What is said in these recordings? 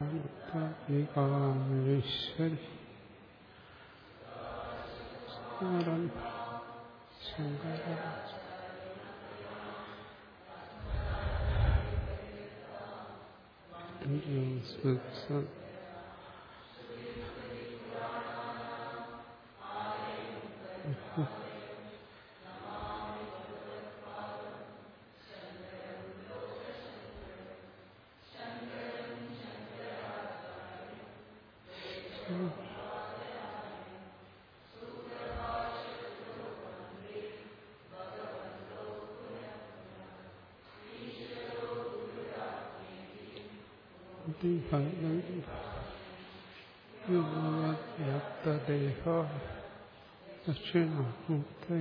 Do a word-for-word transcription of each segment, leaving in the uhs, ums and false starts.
ഏകാമേശ്വരി ശങ്കര വ്യാപ്തദേഹ ദക്ഷിണാമൂർത്തൈ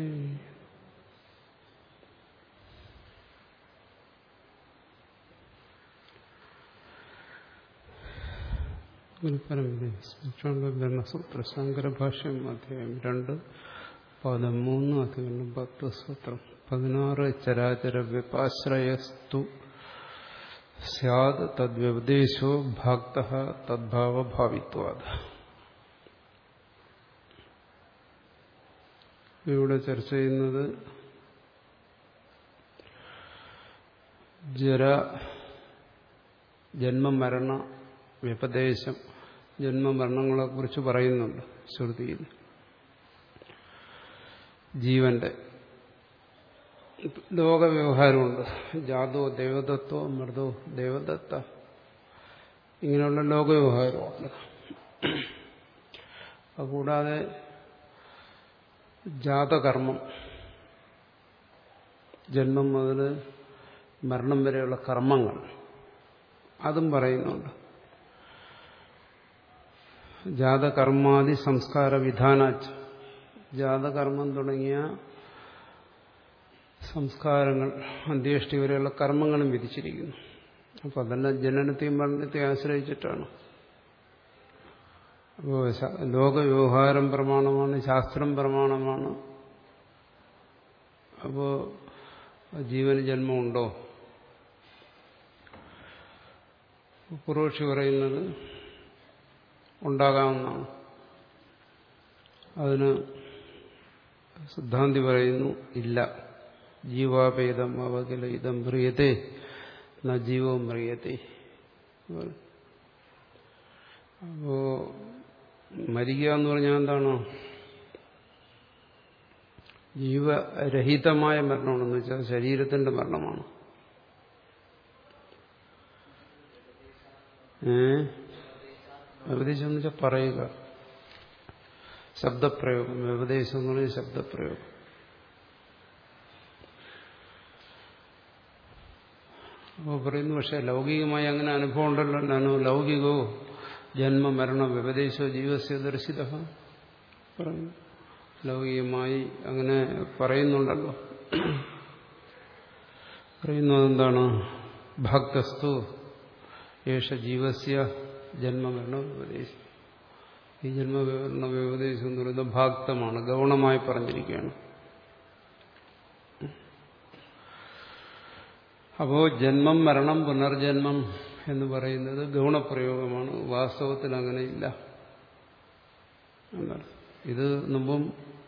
ബ്രഹ്മസൂത്ര ശങ്കരഭാഷ്യം അധ്യായം രണ്ട് പദം മൂന്ന് അധികം പത്ത് സൂത്രം പതിനാറ് ചരാചര വ്യപാശ്രയസ്തു സ്യാദ് തദ്വ്യപദേശോ ഭക്തഃ തദ്ഭാവഭാവിത്വാദ്. ഇവിടെ ചർച്ച ചെയ്യുന്നത് ജര ജന്മമരണ വ്യപദേശം ജന്മമരണങ്ങളെ കുറിച്ച് പറയുന്നുണ്ട് ശ്രുതിയിൽ. ജീവന്റെ ലോകവ്യവഹാരമുണ്ട്. ജാതോ ദേവദത്തോ മൃദോ ദേവദത്ത, ഇങ്ങനെയുള്ള ലോകവ്യവഹാരമുണ്ട്. അതുകൂടാതെ ജാതകർമ്മം, ജന്മം മുതൽ മരണം വരെയുള്ള കർമ്മങ്ങൾ, അതും പറയുന്നുണ്ട്. ജാതകർമാദി സംസ്കാര വിധാനാച്ച്, ജാതകർമ്മം തുടങ്ങിയ സംസ്കാരങ്ങൾ അന്ത്യേഷ്ടി വരെയുള്ള കർമ്മങ്ങളും വിധിച്ചിരിക്കുന്നു. അപ്പം അതെല്ലാം ജനനത്തെയും മരണത്തെയും ആശ്രയിച്ചിട്ടാണ്. അപ്പോൾ ലോകവ്യവഹാരം പ്രമാണമാണ്, ശാസ്ത്രം പ്രമാണമാണ്. അപ്പോൾ ജീവന് ജന്മമുണ്ടോ? പൂർവക്ഷി പറയുന്നത് ഉണ്ടാകാമെന്നാണ്. അതിന് സിദ്ധാന്തി പറയുന്നു ഇല്ല. ജീവാപേദം അവകില ഇതം മ്രിയത്തെ ന ജീവോ മ്രിയത്തെ. അപ്പോ മരിക്കുക എന്ന് പറഞ്ഞാൽ എന്താണ്? ജീവരഹിതമായ മരണമാണെന്ന് വെച്ചാൽ ശരീരത്തിന്റെ മരണമാണ്. ഏ വ്യപദേശം എന്ന് വെച്ചാൽ പറയുക, ശബ്ദപ്രയോഗം. വ്യപദേശം എന്ന് പറഞ്ഞാൽ ശബ്ദപ്രയോഗം. അപ്പോൾ പറയുന്നു, പക്ഷെ ലൗകികമായി അങ്ങനെ അനുഭവം ഉണ്ടല്ലോ. നാനോ ലൗകികോ ജന്മ മരണ വ്യപദേശോ ജീവസ്യ ദർശിത പറയുന്നു. ലൗകികമായി അങ്ങനെ പറയുന്നുണ്ടല്ലോ. പറയുന്നത് എന്താണ്? ഭക്തസ്തു യേശ ജീവസ്യ ജന്മമരണ വ്യപദേശം. ഈ ജന്മമരണ വ്യപദേശം എന്ന് പറയുന്നത് ഭാക്തമാണ്, ഗൗണമായി പറഞ്ഞിരിക്കുകയാണ്. അപ്പോ ജന്മം മരണം പുനർജന്മം എന്ന് പറയുന്നത് ഗൗണപ്രയോഗമാണ്. വാസ്തവത്തിൽ അങ്ങനെയില്ല എന്നാണ്. ഇത് മുമ്പും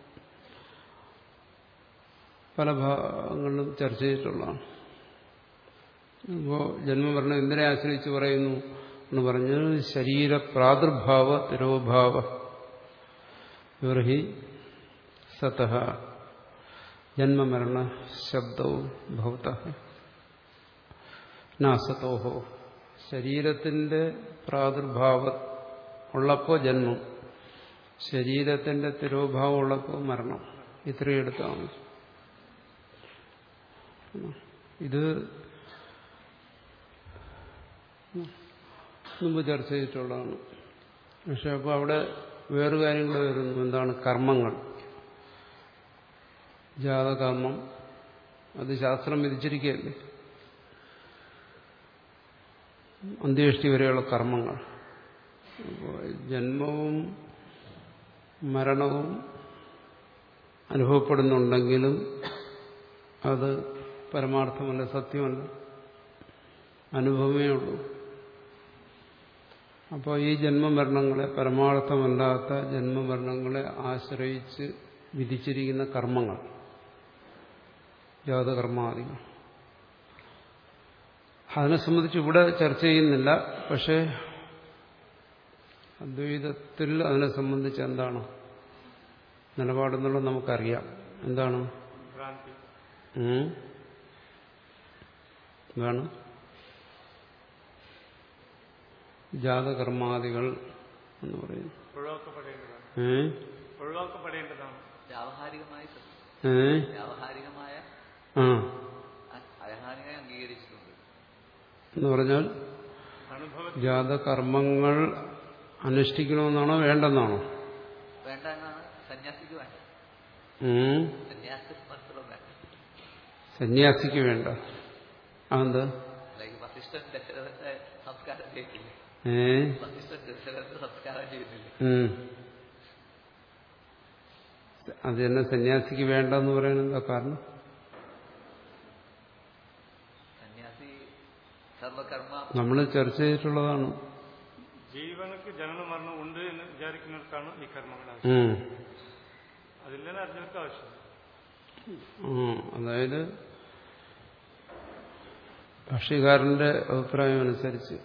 പല ഭാഗങ്ങളിലും ചർച്ച ചെയ്തിട്ടുള്ളതാണ്. അപ്പോൾ ജന്മമരണം എന്തിനെ ആശ്രയിച്ച് പറയുന്നു എന്ന് പറഞ്ഞാൽ ശരീര പ്രാദുർഭാവ തിരോഭാവ യുർഹി സതഃ ജന്മമരണ ശബ്ദവും ഭവതഃ നാസതോഹോ. ശരീരത്തിന്റെ പ്രാദുർഭാവം ഉള്ളപ്പോൾ ജന്മം, ശരീരത്തിന്റെ തിരോഭാവം ഉള്ളപ്പോൾ മരണം. ഇത്രയും എടുത്താണ്. ഇത് മുമ്പ് ചർച്ച ചെയ്തിട്ടുള്ളതാണ്. പക്ഷെ അപ്പോൾ അവിടെ വേറൊരു കാര്യം കൂടെ വരുന്നു. എന്താണ്? കർമ്മങ്ങൾ. ജാതകർമ്മം അത് ശാസ്ത്രം വിധിച്ചിരിക്കുകയല്ലേ. അന്ത്യേഷ്ടി വരെയുള്ള കർമ്മങ്ങൾ. അപ്പോൾ ജന്മവും മരണവും അനുഭവപ്പെടുന്നുണ്ടെങ്കിലും അത് പരമാർത്ഥമല്ല, സത്യമല്ല, അനുഭവമേ ഉള്ളൂ. അപ്പോൾ ഈ ജന്മമരണങ്ങളെ, പരമാർത്ഥമല്ലാത്ത ജന്മമരണങ്ങളെ ആശ്രയിച്ച് വിധിച്ചിരിക്കുന്ന കർമ്മങ്ങൾ, ജാതകർമാദികൾ, അതിനെ സംബന്ധിച്ച് ഇവിടെ ചർച്ച ചെയ്യുന്നില്ല. പക്ഷേ അദ്വൈതത്തിൽ അതിനെ സംബന്ധിച്ച് എന്താണ് നിലപാടെന്നുള്ളത് നമുക്കറിയാം. എന്താണ് എന്താണ് ജാതകർമാദികൾ എന്ന് പറയുന്നത് എന്ന് പറഞ്ഞാൽ ജാതകർമ്മങ്ങൾ അനുഷ്ഠിക്കണമെന്നാണോ വേണ്ടെന്നാണോ? വേണ്ട എന്നാണ് സന്യാസിക്ക് വേണ്ട. സന്യാസിക്ക് വേണ്ട. അതെന്ത്? വസിഷ്ഠൻ ദശരഥന്റെ സംസ്കാരം ചെയ്തില്ല. വസിഷ്ഠൻ ദശരഥന്റെ സംസ്കാരം ചെയ്തില്ല. അത് തന്നെ സന്യാസിക്ക് വേണ്ടെന്ന് പറയുന്നത് എന്താ കാരണം? സന്യാസി സർവകർമ്മ നമ്മൾ ചർച്ച ചെയ്തിട്ടുള്ളതാണ്. ജീവനക്ക് ജനന മരണം ഉണ്ട് എന്ന് വിചാരിക്കുന്നവർക്കാണ് ഈ കർമ്മങ്ങൾ. അതില്ലെന്ന് അറിഞ്ഞവർക്ക് ആവശ്യം. അതായത് ഭാഷ്യകാരന്റെ അഭിപ്രായം അനുസരിച്ച്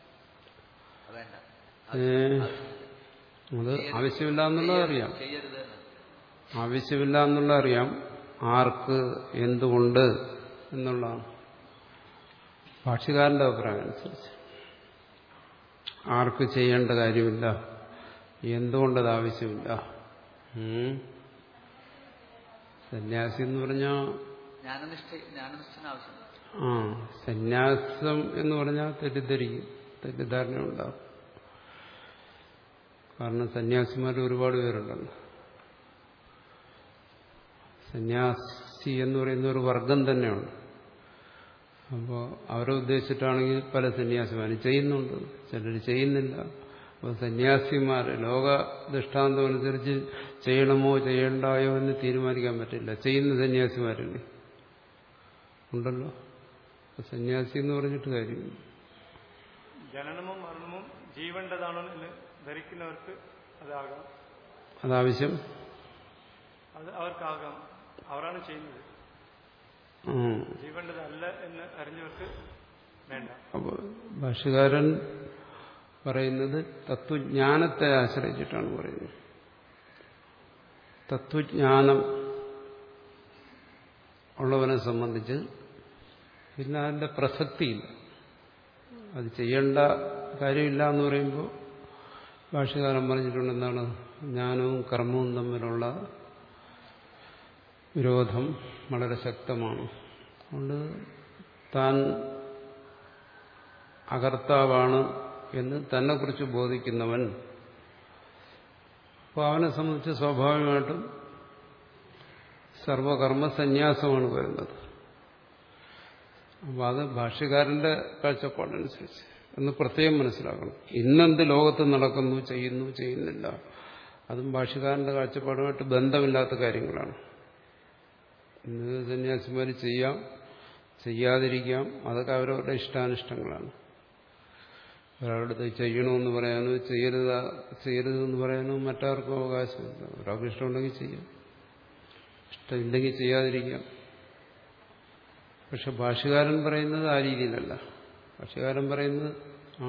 അത് ആവശ്യമില്ല എന്നുള്ളത് അറിയാം. ആവശ്യമില്ല എന്നുള്ളത് അറിയാം. ആർക്ക്, എന്തുകൊണ്ട് എന്നുള്ളതാണ് ഭാഷ്യകാരന്റെ അഭിപ്രായം അനുസരിച്ച്. ആർക്ക് ചെയ്യേണ്ട കാര്യമില്ല, എന്തുകൊണ്ടത് ആവശ്യമില്ല. സന്യാസി എന്ന് പറഞ്ഞാൽ ആ സന്യാസം എന്ന് പറഞ്ഞാൽ തെറ്റിദ്ധരിക്കും, തെറ്റിദ്ധാരണ ഉണ്ടാകും. കാരണം സന്യാസിമാർ ഒരുപാട് പേരുണ്ടല്ലോ. സന്യാസി എന്ന് പറയുന്ന ഒരു വർഗം തന്നെയുണ്ട്. അപ്പോൾ അവരെ ഉദ്ദേശിച്ചിട്ടാണെങ്കിൽ പല സന്യാസിമാരും ചെയ്യുന്നുണ്ട്, ചിലർ ചെയ്യുന്നില്ല. അപ്പോൾ സന്യാസിമാർ ലോക ദൃഷ്ടാന്തം അനുസരിച്ച് ചെയ്യണമോ ചെയ്യണ്ടായോ എന്ന് തീരുമാനിക്കാൻ പറ്റില്ല. ചെയ്യുന്ന സന്യാസിമാരല്ലേ ഉണ്ടല്ലോ. സന്യാസി എന്ന് പറഞ്ഞിട്ട് കാര്യമില്ല. ജനനവും മരണവും ജീവണ്ടതാണോ എന്ന് ധരിക്കുന്നവർക്ക് അതാകാം, അതാവശ്യം, അത് അവർക്കാകാം. അവരാണ് ചെയ്യുന്നത്. ജീവണ്ടതല്ല എന്ന് അറിഞ്ഞവർക്ക് വേണ്ട. അപ്പോൾ ഭാഷ്യകാരൻ പറയുന്നത് തത്വജ്ഞാനത്തെ ആശ്രയിച്ചിട്ടാണ് പറയുന്നത്. തത്വജ്ഞാനം ഉള്ളവനെ സംബന്ധിച്ച് പിന്നെ അതിന്റെ പ്രസക്തിയില്ല, അത് ചെയ്യേണ്ട കാര്യമില്ല എന്ന് പറയുമ്പോൾ ഭാഷ്യകാരൻ പറഞ്ഞിട്ടുണ്ട് എന്താണ്, ജ്ഞാനവും കർമ്മവും തമ്മിലുള്ള വിരോധം വളരെ ശക്തമാണ്. അതുകൊണ്ട് താൻ അകർത്താവാണ് എന്ന് തന്നെക്കുറിച്ച് ബോധിക്കുന്നവൻ, അപ്പോൾ അവനെ സംബന്ധിച്ച് സ്വാഭാവികമായിട്ടും സർവകർമ്മ സന്യാസമാണ് വരുന്നത്. അപ്പോൾ അത് ഭാഷ്യകാരന്റെ കാഴ്ചപ്പാടനുസരിച്ച് എന്ന് പ്രത്യേകം മനസ്സിലാക്കണം. ഇന്നെന്ത് ലോകത്ത് നടക്കുന്നു, ചെയ്യുന്നു, ചെയ്യുന്നില്ല, അതും ഭാഷ്യകാരന്റെ കാഴ്ചപ്പാടുമായിട്ട് ബന്ധമില്ലാത്ത കാര്യങ്ങളാണ്. ഇന്ന് സന്യാസിമാർ ചെയ്യാം, ചെയ്യാതിരിക്കാം, അതൊക്കെ അവരവരുടെ ഇഷ്ടാനിഷ്ടങ്ങളാണ്. ഒരാളുടെ ചെയ്യണമെന്ന് പറയാനോ ചെയ്യരുത് ചെയ്യരുതെന്ന് പറയാനോ മറ്റാർക്കും അവകാശമില്ല. ഒരാൾക്ക് ഇഷ്ടമുണ്ടെങ്കിൽ ചെയ്യാം, ഇഷ്ടമില്ലെങ്കിൽ ചെയ്യാതിരിക്കാം. പക്ഷെ ഭാഷ്യകാരൻ പറയുന്നത് ആ രീതിയിലല്ല. ഭാഷ്യകാരൻ പറയുന്നത് ആ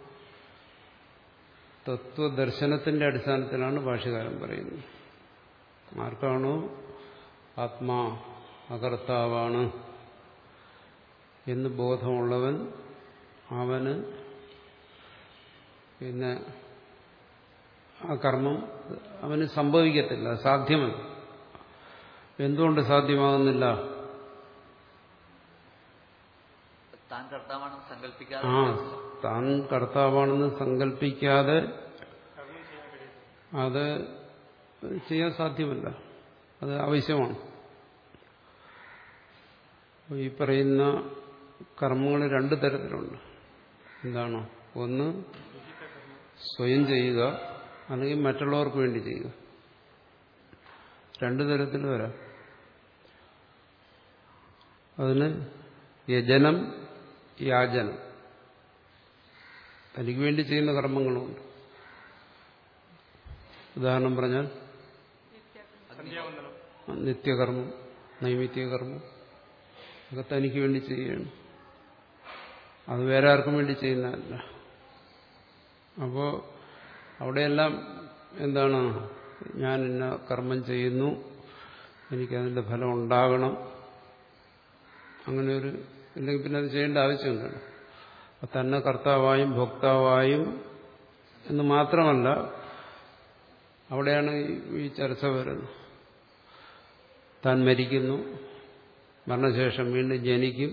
തത്വദർശനത്തിന്റെ അടിസ്ഥാനത്തിലാണ് ഭാഷ്യകാരൻ പറയുന്നത്. ആർക്കാണോ ആത്മാ അകർത്താവാണ് എന്ന് ബോധമുള്ളവൻ, അവന് പിന്നെ ആ കർമ്മം അവന് സംഭവിക്കത്തില്ല, സാധ്യമല്ല. എന്തുകൊണ്ട് സാധ്യമാകുന്നില്ല? ആ താൻ കർത്താവാണെന്ന് സങ്കല്പിക്കാതെ അത് ചെയ്യാൻ സാധ്യമല്ല, അത് ആവശ്യമാണ്. ഈ പറയുന്ന കർമ്മങ്ങൾ രണ്ടു തരത്തിലുണ്ട്. എന്താണ്? ഒന്ന് സ്വയം ചെയ്യുക, അല്ലെങ്കിൽ മറ്റുള്ളവർക്ക് വേണ്ടി ചെയ്യുക. രണ്ടു തരത്തിൽ വരാം. അതിന് യജനം, യാചനം തനിക്ക് വേണ്ടി ചെയ്യുന്ന കർമ്മങ്ങളുമുണ്ട്. ഉദാഹരണം പറഞ്ഞാൽ നിത്യകർമ്മം, നൈമിത്യകർമ്മം ഒക്കെ തനിക്ക് വേണ്ടി ചെയ്യുകയാണ്. അത് വേറെ ആർക്കും വേണ്ടി ചെയ്യുന്നതല്ല. അപ്പോൾ അവിടെയെല്ലാം എന്താണ്, ഞാൻ ഇന്ന കർമ്മം ചെയ്യുന്നു, എനിക്കതിൻ്റെ ഫലം ഉണ്ടാകണം, അങ്ങനെ ഒരു ഇല്ലെങ്കിൽ പിന്നെ അത് ചെയ്യേണ്ട ആവശ്യമുണ്ടല്ലോ. തന്നെ കർത്താവായും ഭോക്താവായും എന്ന് മാത്രമല്ല, അവിടെയാണ് ഈ ചർച്ച വരുന്നത്. താൻ മരിക്കുന്നു, മരണശേഷം വീണ്ടും ജനിക്കും.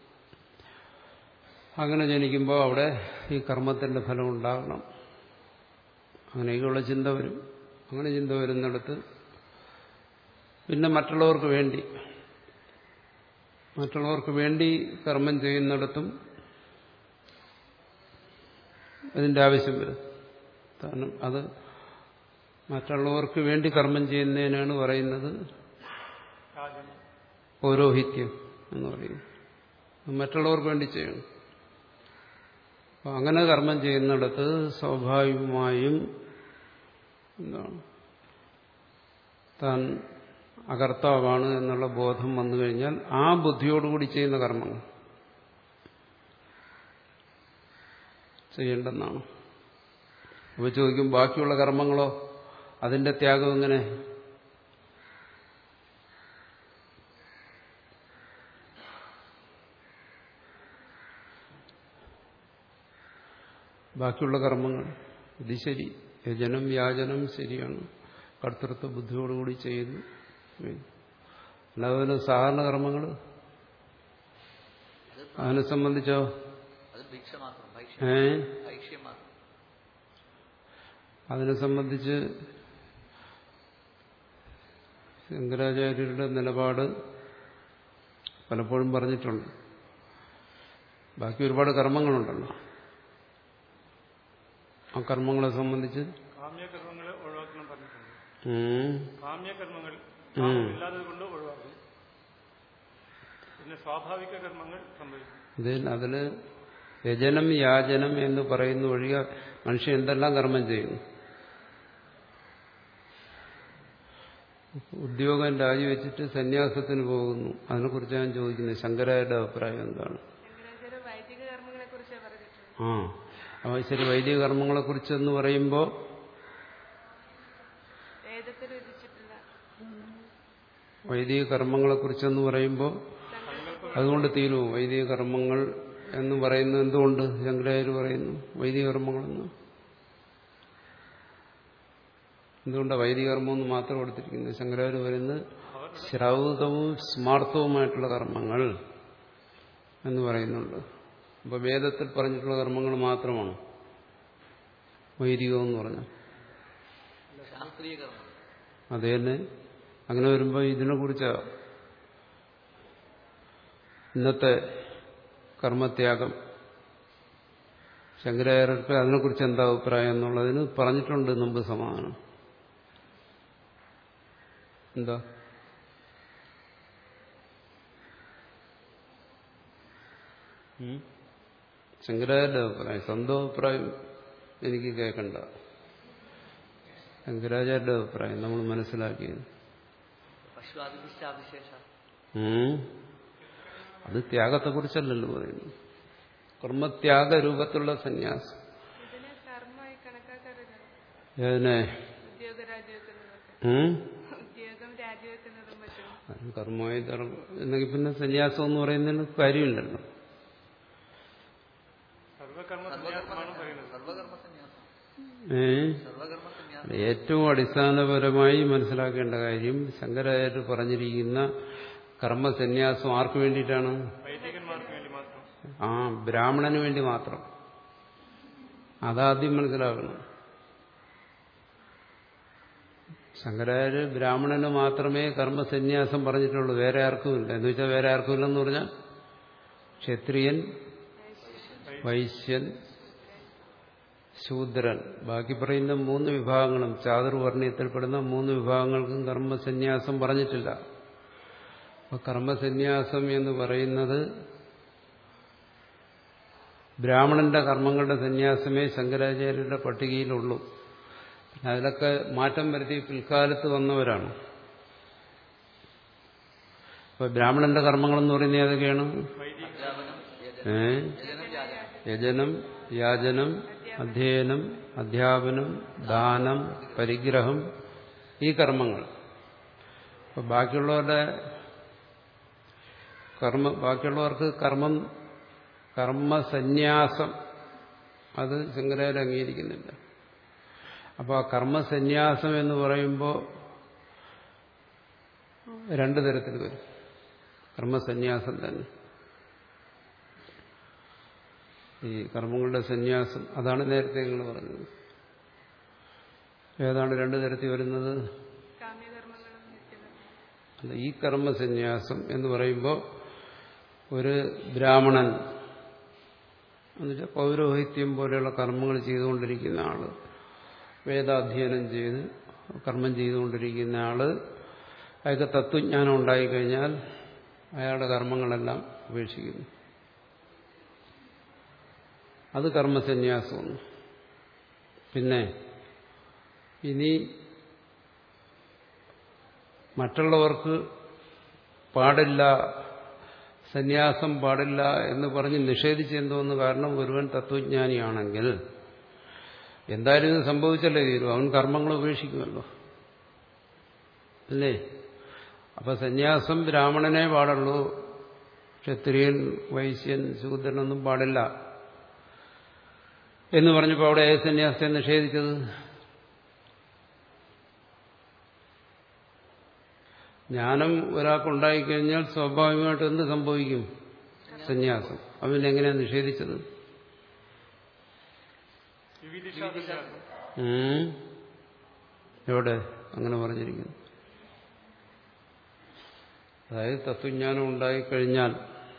അങ്ങനെ ജനിക്കുമ്പോൾ അവിടെ ഈ കർമ്മത്തിന്റെ ഫലം ഉണ്ടാകണം, അങ്ങനെയൊക്കെയുള്ള ചിന്ത വരും. അങ്ങനെ ചിന്ത വരുന്നിടത്ത് പിന്നെ മറ്റുള്ളവർക്ക് വേണ്ടി മറ്റുള്ളവർക്ക് വേണ്ടി കർമ്മം ചെയ്യുന്നിടത്തും അതിൻ്റെ ആവശ്യം വരും. കാരണം അത് മറ്റുള്ളവർക്ക് വേണ്ടി കർമ്മം ചെയ്യുന്നതിനാണ് പറയുന്നത് പൗരോഹിത്യം എന്ന് പറയുന്നത്. മറ്റുള്ളവർക്ക് വേണ്ടി ചെയ്യണം. അപ്പം അങ്ങനെ കർമ്മം ചെയ്യുന്നിടത്ത് സ്വാഭാവികമായും എന്താണ്, താൻ അകർത്താവാണ് എന്നുള്ള ബോധം വന്നു കഴിഞ്ഞാൽ ആ ബുദ്ധിയോടുകൂടി ചെയ്യുന്ന കർമ്മങ്ങൾ ചെയ്യേണ്ടെന്നാണ്. അപ്പോൾ ചോദിക്കും, ബാക്കിയുള്ള കർമ്മങ്ങളോ, അതിന്റെ ത്യാഗം എങ്ങനെ? ബാക്കിയുള്ള കർമ്മങ്ങൾ ഇത് ശരി, യജനം യാചനം ശരിയാണ്, കർത്തൃത്വ ബുദ്ധിയോടുകൂടി ചെയ്യുന്നു. അല്ലാതെ സാധാരണ കർമ്മങ്ങൾ അതിനെ സംബന്ധിച്ചോ ഏ അതിനെ സംബന്ധിച്ച് ശങ്കരാചാര്യരുടെ നിലപാട് പലപ്പോഴും പറഞ്ഞിട്ടുണ്ട്. ബാക്കി ഒരുപാട് കർമ്മങ്ങളുണ്ടല്ലോ, ആ കർമ്മങ്ങളെ സംബന്ധിച്ച് കാമ്യകർമ്മങ്ങളെ ഒഴിവാക്കണം പറഞ്ഞിട്ടുണ്ട്. കാമ്യകർമ്മങ്ങൾ ഇല്ലാത്തത് കൊണ്ട് ഒഴിവാക്കും. പിന്നെ സ്വാഭാവിക കർമ്മങ്ങൾ സംഭവിക്കും. ഇതിൽ അതില് യജനം യാചനം എന്ന് പറയുന്ന ഒഴികെ മനുഷ്യൻ എന്തെല്ലാം കർമ്മം ചെയ്യുന്നു. ഉദ്യോഗം രാജിവെച്ചിട്ട് സന്യാസത്തിന് പോകുന്നു. അതിനെക്കുറിച്ച് ഞാൻ ചോദിക്കുന്നത് ശങ്കരാചാര്യരുടെ അഭിപ്രായം എന്താണ്? ആ അപ്പോൾ ശരി, വൈദിക കർമ്മങ്ങളെ കുറിച്ചെന്ന് പറയുമ്പോൾ വൈദിക കർമ്മങ്ങളെ കുറിച്ചെന്ന് പറയുമ്പോൾ അതുകൊണ്ട് തീരുമോ? വൈദിക കർമ്മങ്ങൾ എന്ന് പറയുന്നത് എന്തുകൊണ്ട് ശങ്കരാചാര്യർ പറയുന്നു വൈദിക കർമ്മങ്ങളെന്ന്? എന്തുകൊണ്ടാണ് വൈദിക കർമ്മം എന്ന് മാത്രം കൊടുത്തിരിക്കുന്നത്? ശങ്കരാചാര്യർ പറയുന്നത് ശ്രൗതവും സ്മാർത്ഥവുമായിട്ടുള്ള കർമ്മങ്ങൾ എന്ന് പറയുന്നുണ്ട്. അപ്പൊ വേദത്തിൽ പറഞ്ഞിട്ടുള്ള കർമ്മങ്ങൾ മാത്രമാണ് വൈദികം എന്ന് പറഞ്ഞാൽ. അത് തന്നെ. അങ്ങനെ വരുമ്പോൾ ഇതിനെക്കുറിച്ച് ഇന്നത്തെ കർമ്മത്യാഗം ശങ്കരാചാര്യർക്ക് അതിനെക്കുറിച്ച് എന്താ അഭിപ്രായം എന്നുള്ളതിന് പറഞ്ഞിട്ടുണ്ട് മുമ്പ് സമാധാനം. എന്താ ശങ്കരാചാര്യരുടെ അഭിപ്രായം? സ്വന്തം അഭിപ്രായം എനിക്ക് കേൾക്കണ്ട. ശങ്കരാചാര്യരുടെ അഭിപ്രായം നമ്മൾ മനസ്സിലാക്കിയത് അത് ത്യാഗത്തെക്കുറിച്ചല്ലല്ലോ പറയുന്നു. കർമ്മത്യാഗ രൂപത്തിലുള്ള സന്യാസം. ഏതിനെ? കർമ്മമായി എന്നെങ്കിൽ പിന്നെ സന്യാസം എന്ന് പറയുന്നതിന് കാര്യമില്ലല്ലോ. ഏ ഏറ്റവും അടിസ്ഥാനപരമായി മനസ്സിലാക്കേണ്ട കാര്യം ശങ്കരാചാര്യർ പറഞ്ഞിരിക്കുന്ന കർമ്മസന്യാസം ആർക്കു വേണ്ടിയിട്ടാണ്? ആ ബ്രാഹ്മണന് വേണ്ടി മാത്രം. അതാദ്യം മനസ്സിലാക്കണം. ശങ്കരാചാര്യർ ബ്രാഹ്മണന് മാത്രമേ കർമ്മസന്യാസം പറഞ്ഞിട്ടുള്ളൂ, വേറെ ആർക്കുമില്ല. എന്ന് വെച്ചാൽ വേറെ ആർക്കുമില്ലെന്ന് പറഞ്ഞാൽ ക്ഷത്രിയൻ, വൈശ്യൻ, ശൂദ്രൻ, ബാക്കി പറയുന്ന മൂന്ന് വിഭാഗങ്ങളും ചാതുർവർണ്ണയത്തിൽപ്പെടുന്ന മൂന്ന് വിഭാഗങ്ങൾക്കും കർമ്മസന്യാസം പറഞ്ഞിട്ടില്ല. അപ്പൊ കർമ്മസന്യാസം എന്ന് പറയുന്നത് ബ്രാഹ്മണന്റെ കർമ്മങ്ങളുടെ സന്യാസമേ ശങ്കരാചാര്യരുടെ പട്ടികയിലുള്ളൂ. പിന്നെ അതിലൊക്കെ മാറ്റം വരുത്തി പിൽക്കാലത്ത് വന്നവരാണ്. അപ്പൊ ബ്രാഹ്മണന്റെ കർമ്മങ്ങളെന്ന് പറയുന്നത് ഏതൊക്കെയാണ്? ഏ യജനം, യാചനം, അധ്യയനം, അധ്യാപനം, ദാനം, പരിഗ്രഹം, ഈ കർമ്മങ്ങൾ. അപ്പൊ ബാക്കിയുള്ളവരുടെ കർമ്മ ബാക്കിയുള്ളവർക്ക് കർമ്മം കർമ്മസന്യാസം അത് ശങ്കരാചാര്യർ അംഗീകരിക്കുന്നില്ല. അപ്പോൾ ആ കർമ്മസന്യാസം എന്ന് പറയുമ്പോൾ രണ്ടു തരത്തിൽ വരും. കർമ്മസന്യാസം തന്നെ ഈ കർമ്മങ്ങളുടെ സന്യാസം അതാണ് നേരത്തെ നിങ്ങൾ പറഞ്ഞത്. ഏതാണ് രണ്ടു തരത്തിൽ വരുന്നത്? അല്ല, ഈ കർമ്മസന്യാസം എന്ന് പറയുമ്പോൾ ഒരു ബ്രാഹ്മണൻ എന്നുവെച്ചാൽ പൗരോഹിത്യം പോലെയുള്ള കർമ്മങ്ങൾ ചെയ്തുകൊണ്ടിരിക്കുന്ന ആള്, വേദാധ്യയനം ചെയ്ത് കർമ്മം ചെയ്തുകൊണ്ടിരിക്കുന്ന ആള്, അയാൾക്ക് തത്വജ്ഞാനം ഉണ്ടായിക്കഴിഞ്ഞാൽ അയാളുടെ കർമ്മങ്ങളെല്ലാം ഉപേക്ഷിക്കുന്നു. അത് കർമ്മസന്യാസമാണ്. പിന്നെ ഇനി മറ്റുള്ളവർക്ക് പാടില്ല, സന്യാസം പാടില്ല എന്ന് പറഞ്ഞ് നിഷേധിച്ചെന്തോന്ന്? കാരണം ഒരുവൻ തത്വജ്ഞാനിയാണെങ്കിൽ എന്തായാലും ഇത് സംഭവിച്ചല്ലേ തീരും, അവൻ കർമ്മങ്ങൾ ഉപേക്ഷിക്കുമല്ലോ, അല്ലേ? അപ്പൊ സന്യാസം ബ്രാഹ്മണനെ പാടുള്ളൂ, ക്ഷത്രിയൻ, വൈശ്യൻ, ശൂദ്രനൊന്നും പാടില്ല എന്ന് പറഞ്ഞപ്പോൾ അവിടെ ഏത് സന്യാസത്തെ നിഷേധിച്ചത്? ജ്ഞാനം ഒരാൾക്കുണ്ടായിക്കഴിഞ്ഞാൽ സ്വാഭാവികമായിട്ട് എന്ത് സംഭവിക്കും? സന്യാസം. അവൻ എങ്ങനെയാണ് നിഷേധിച്ചത്? എവിടെ അങ്ങനെ പറഞ്ഞിരിക്കുന്നു? അതായത് തത്വജ്ഞാനം ഉണ്ടായിക്കഴിഞ്ഞാൽ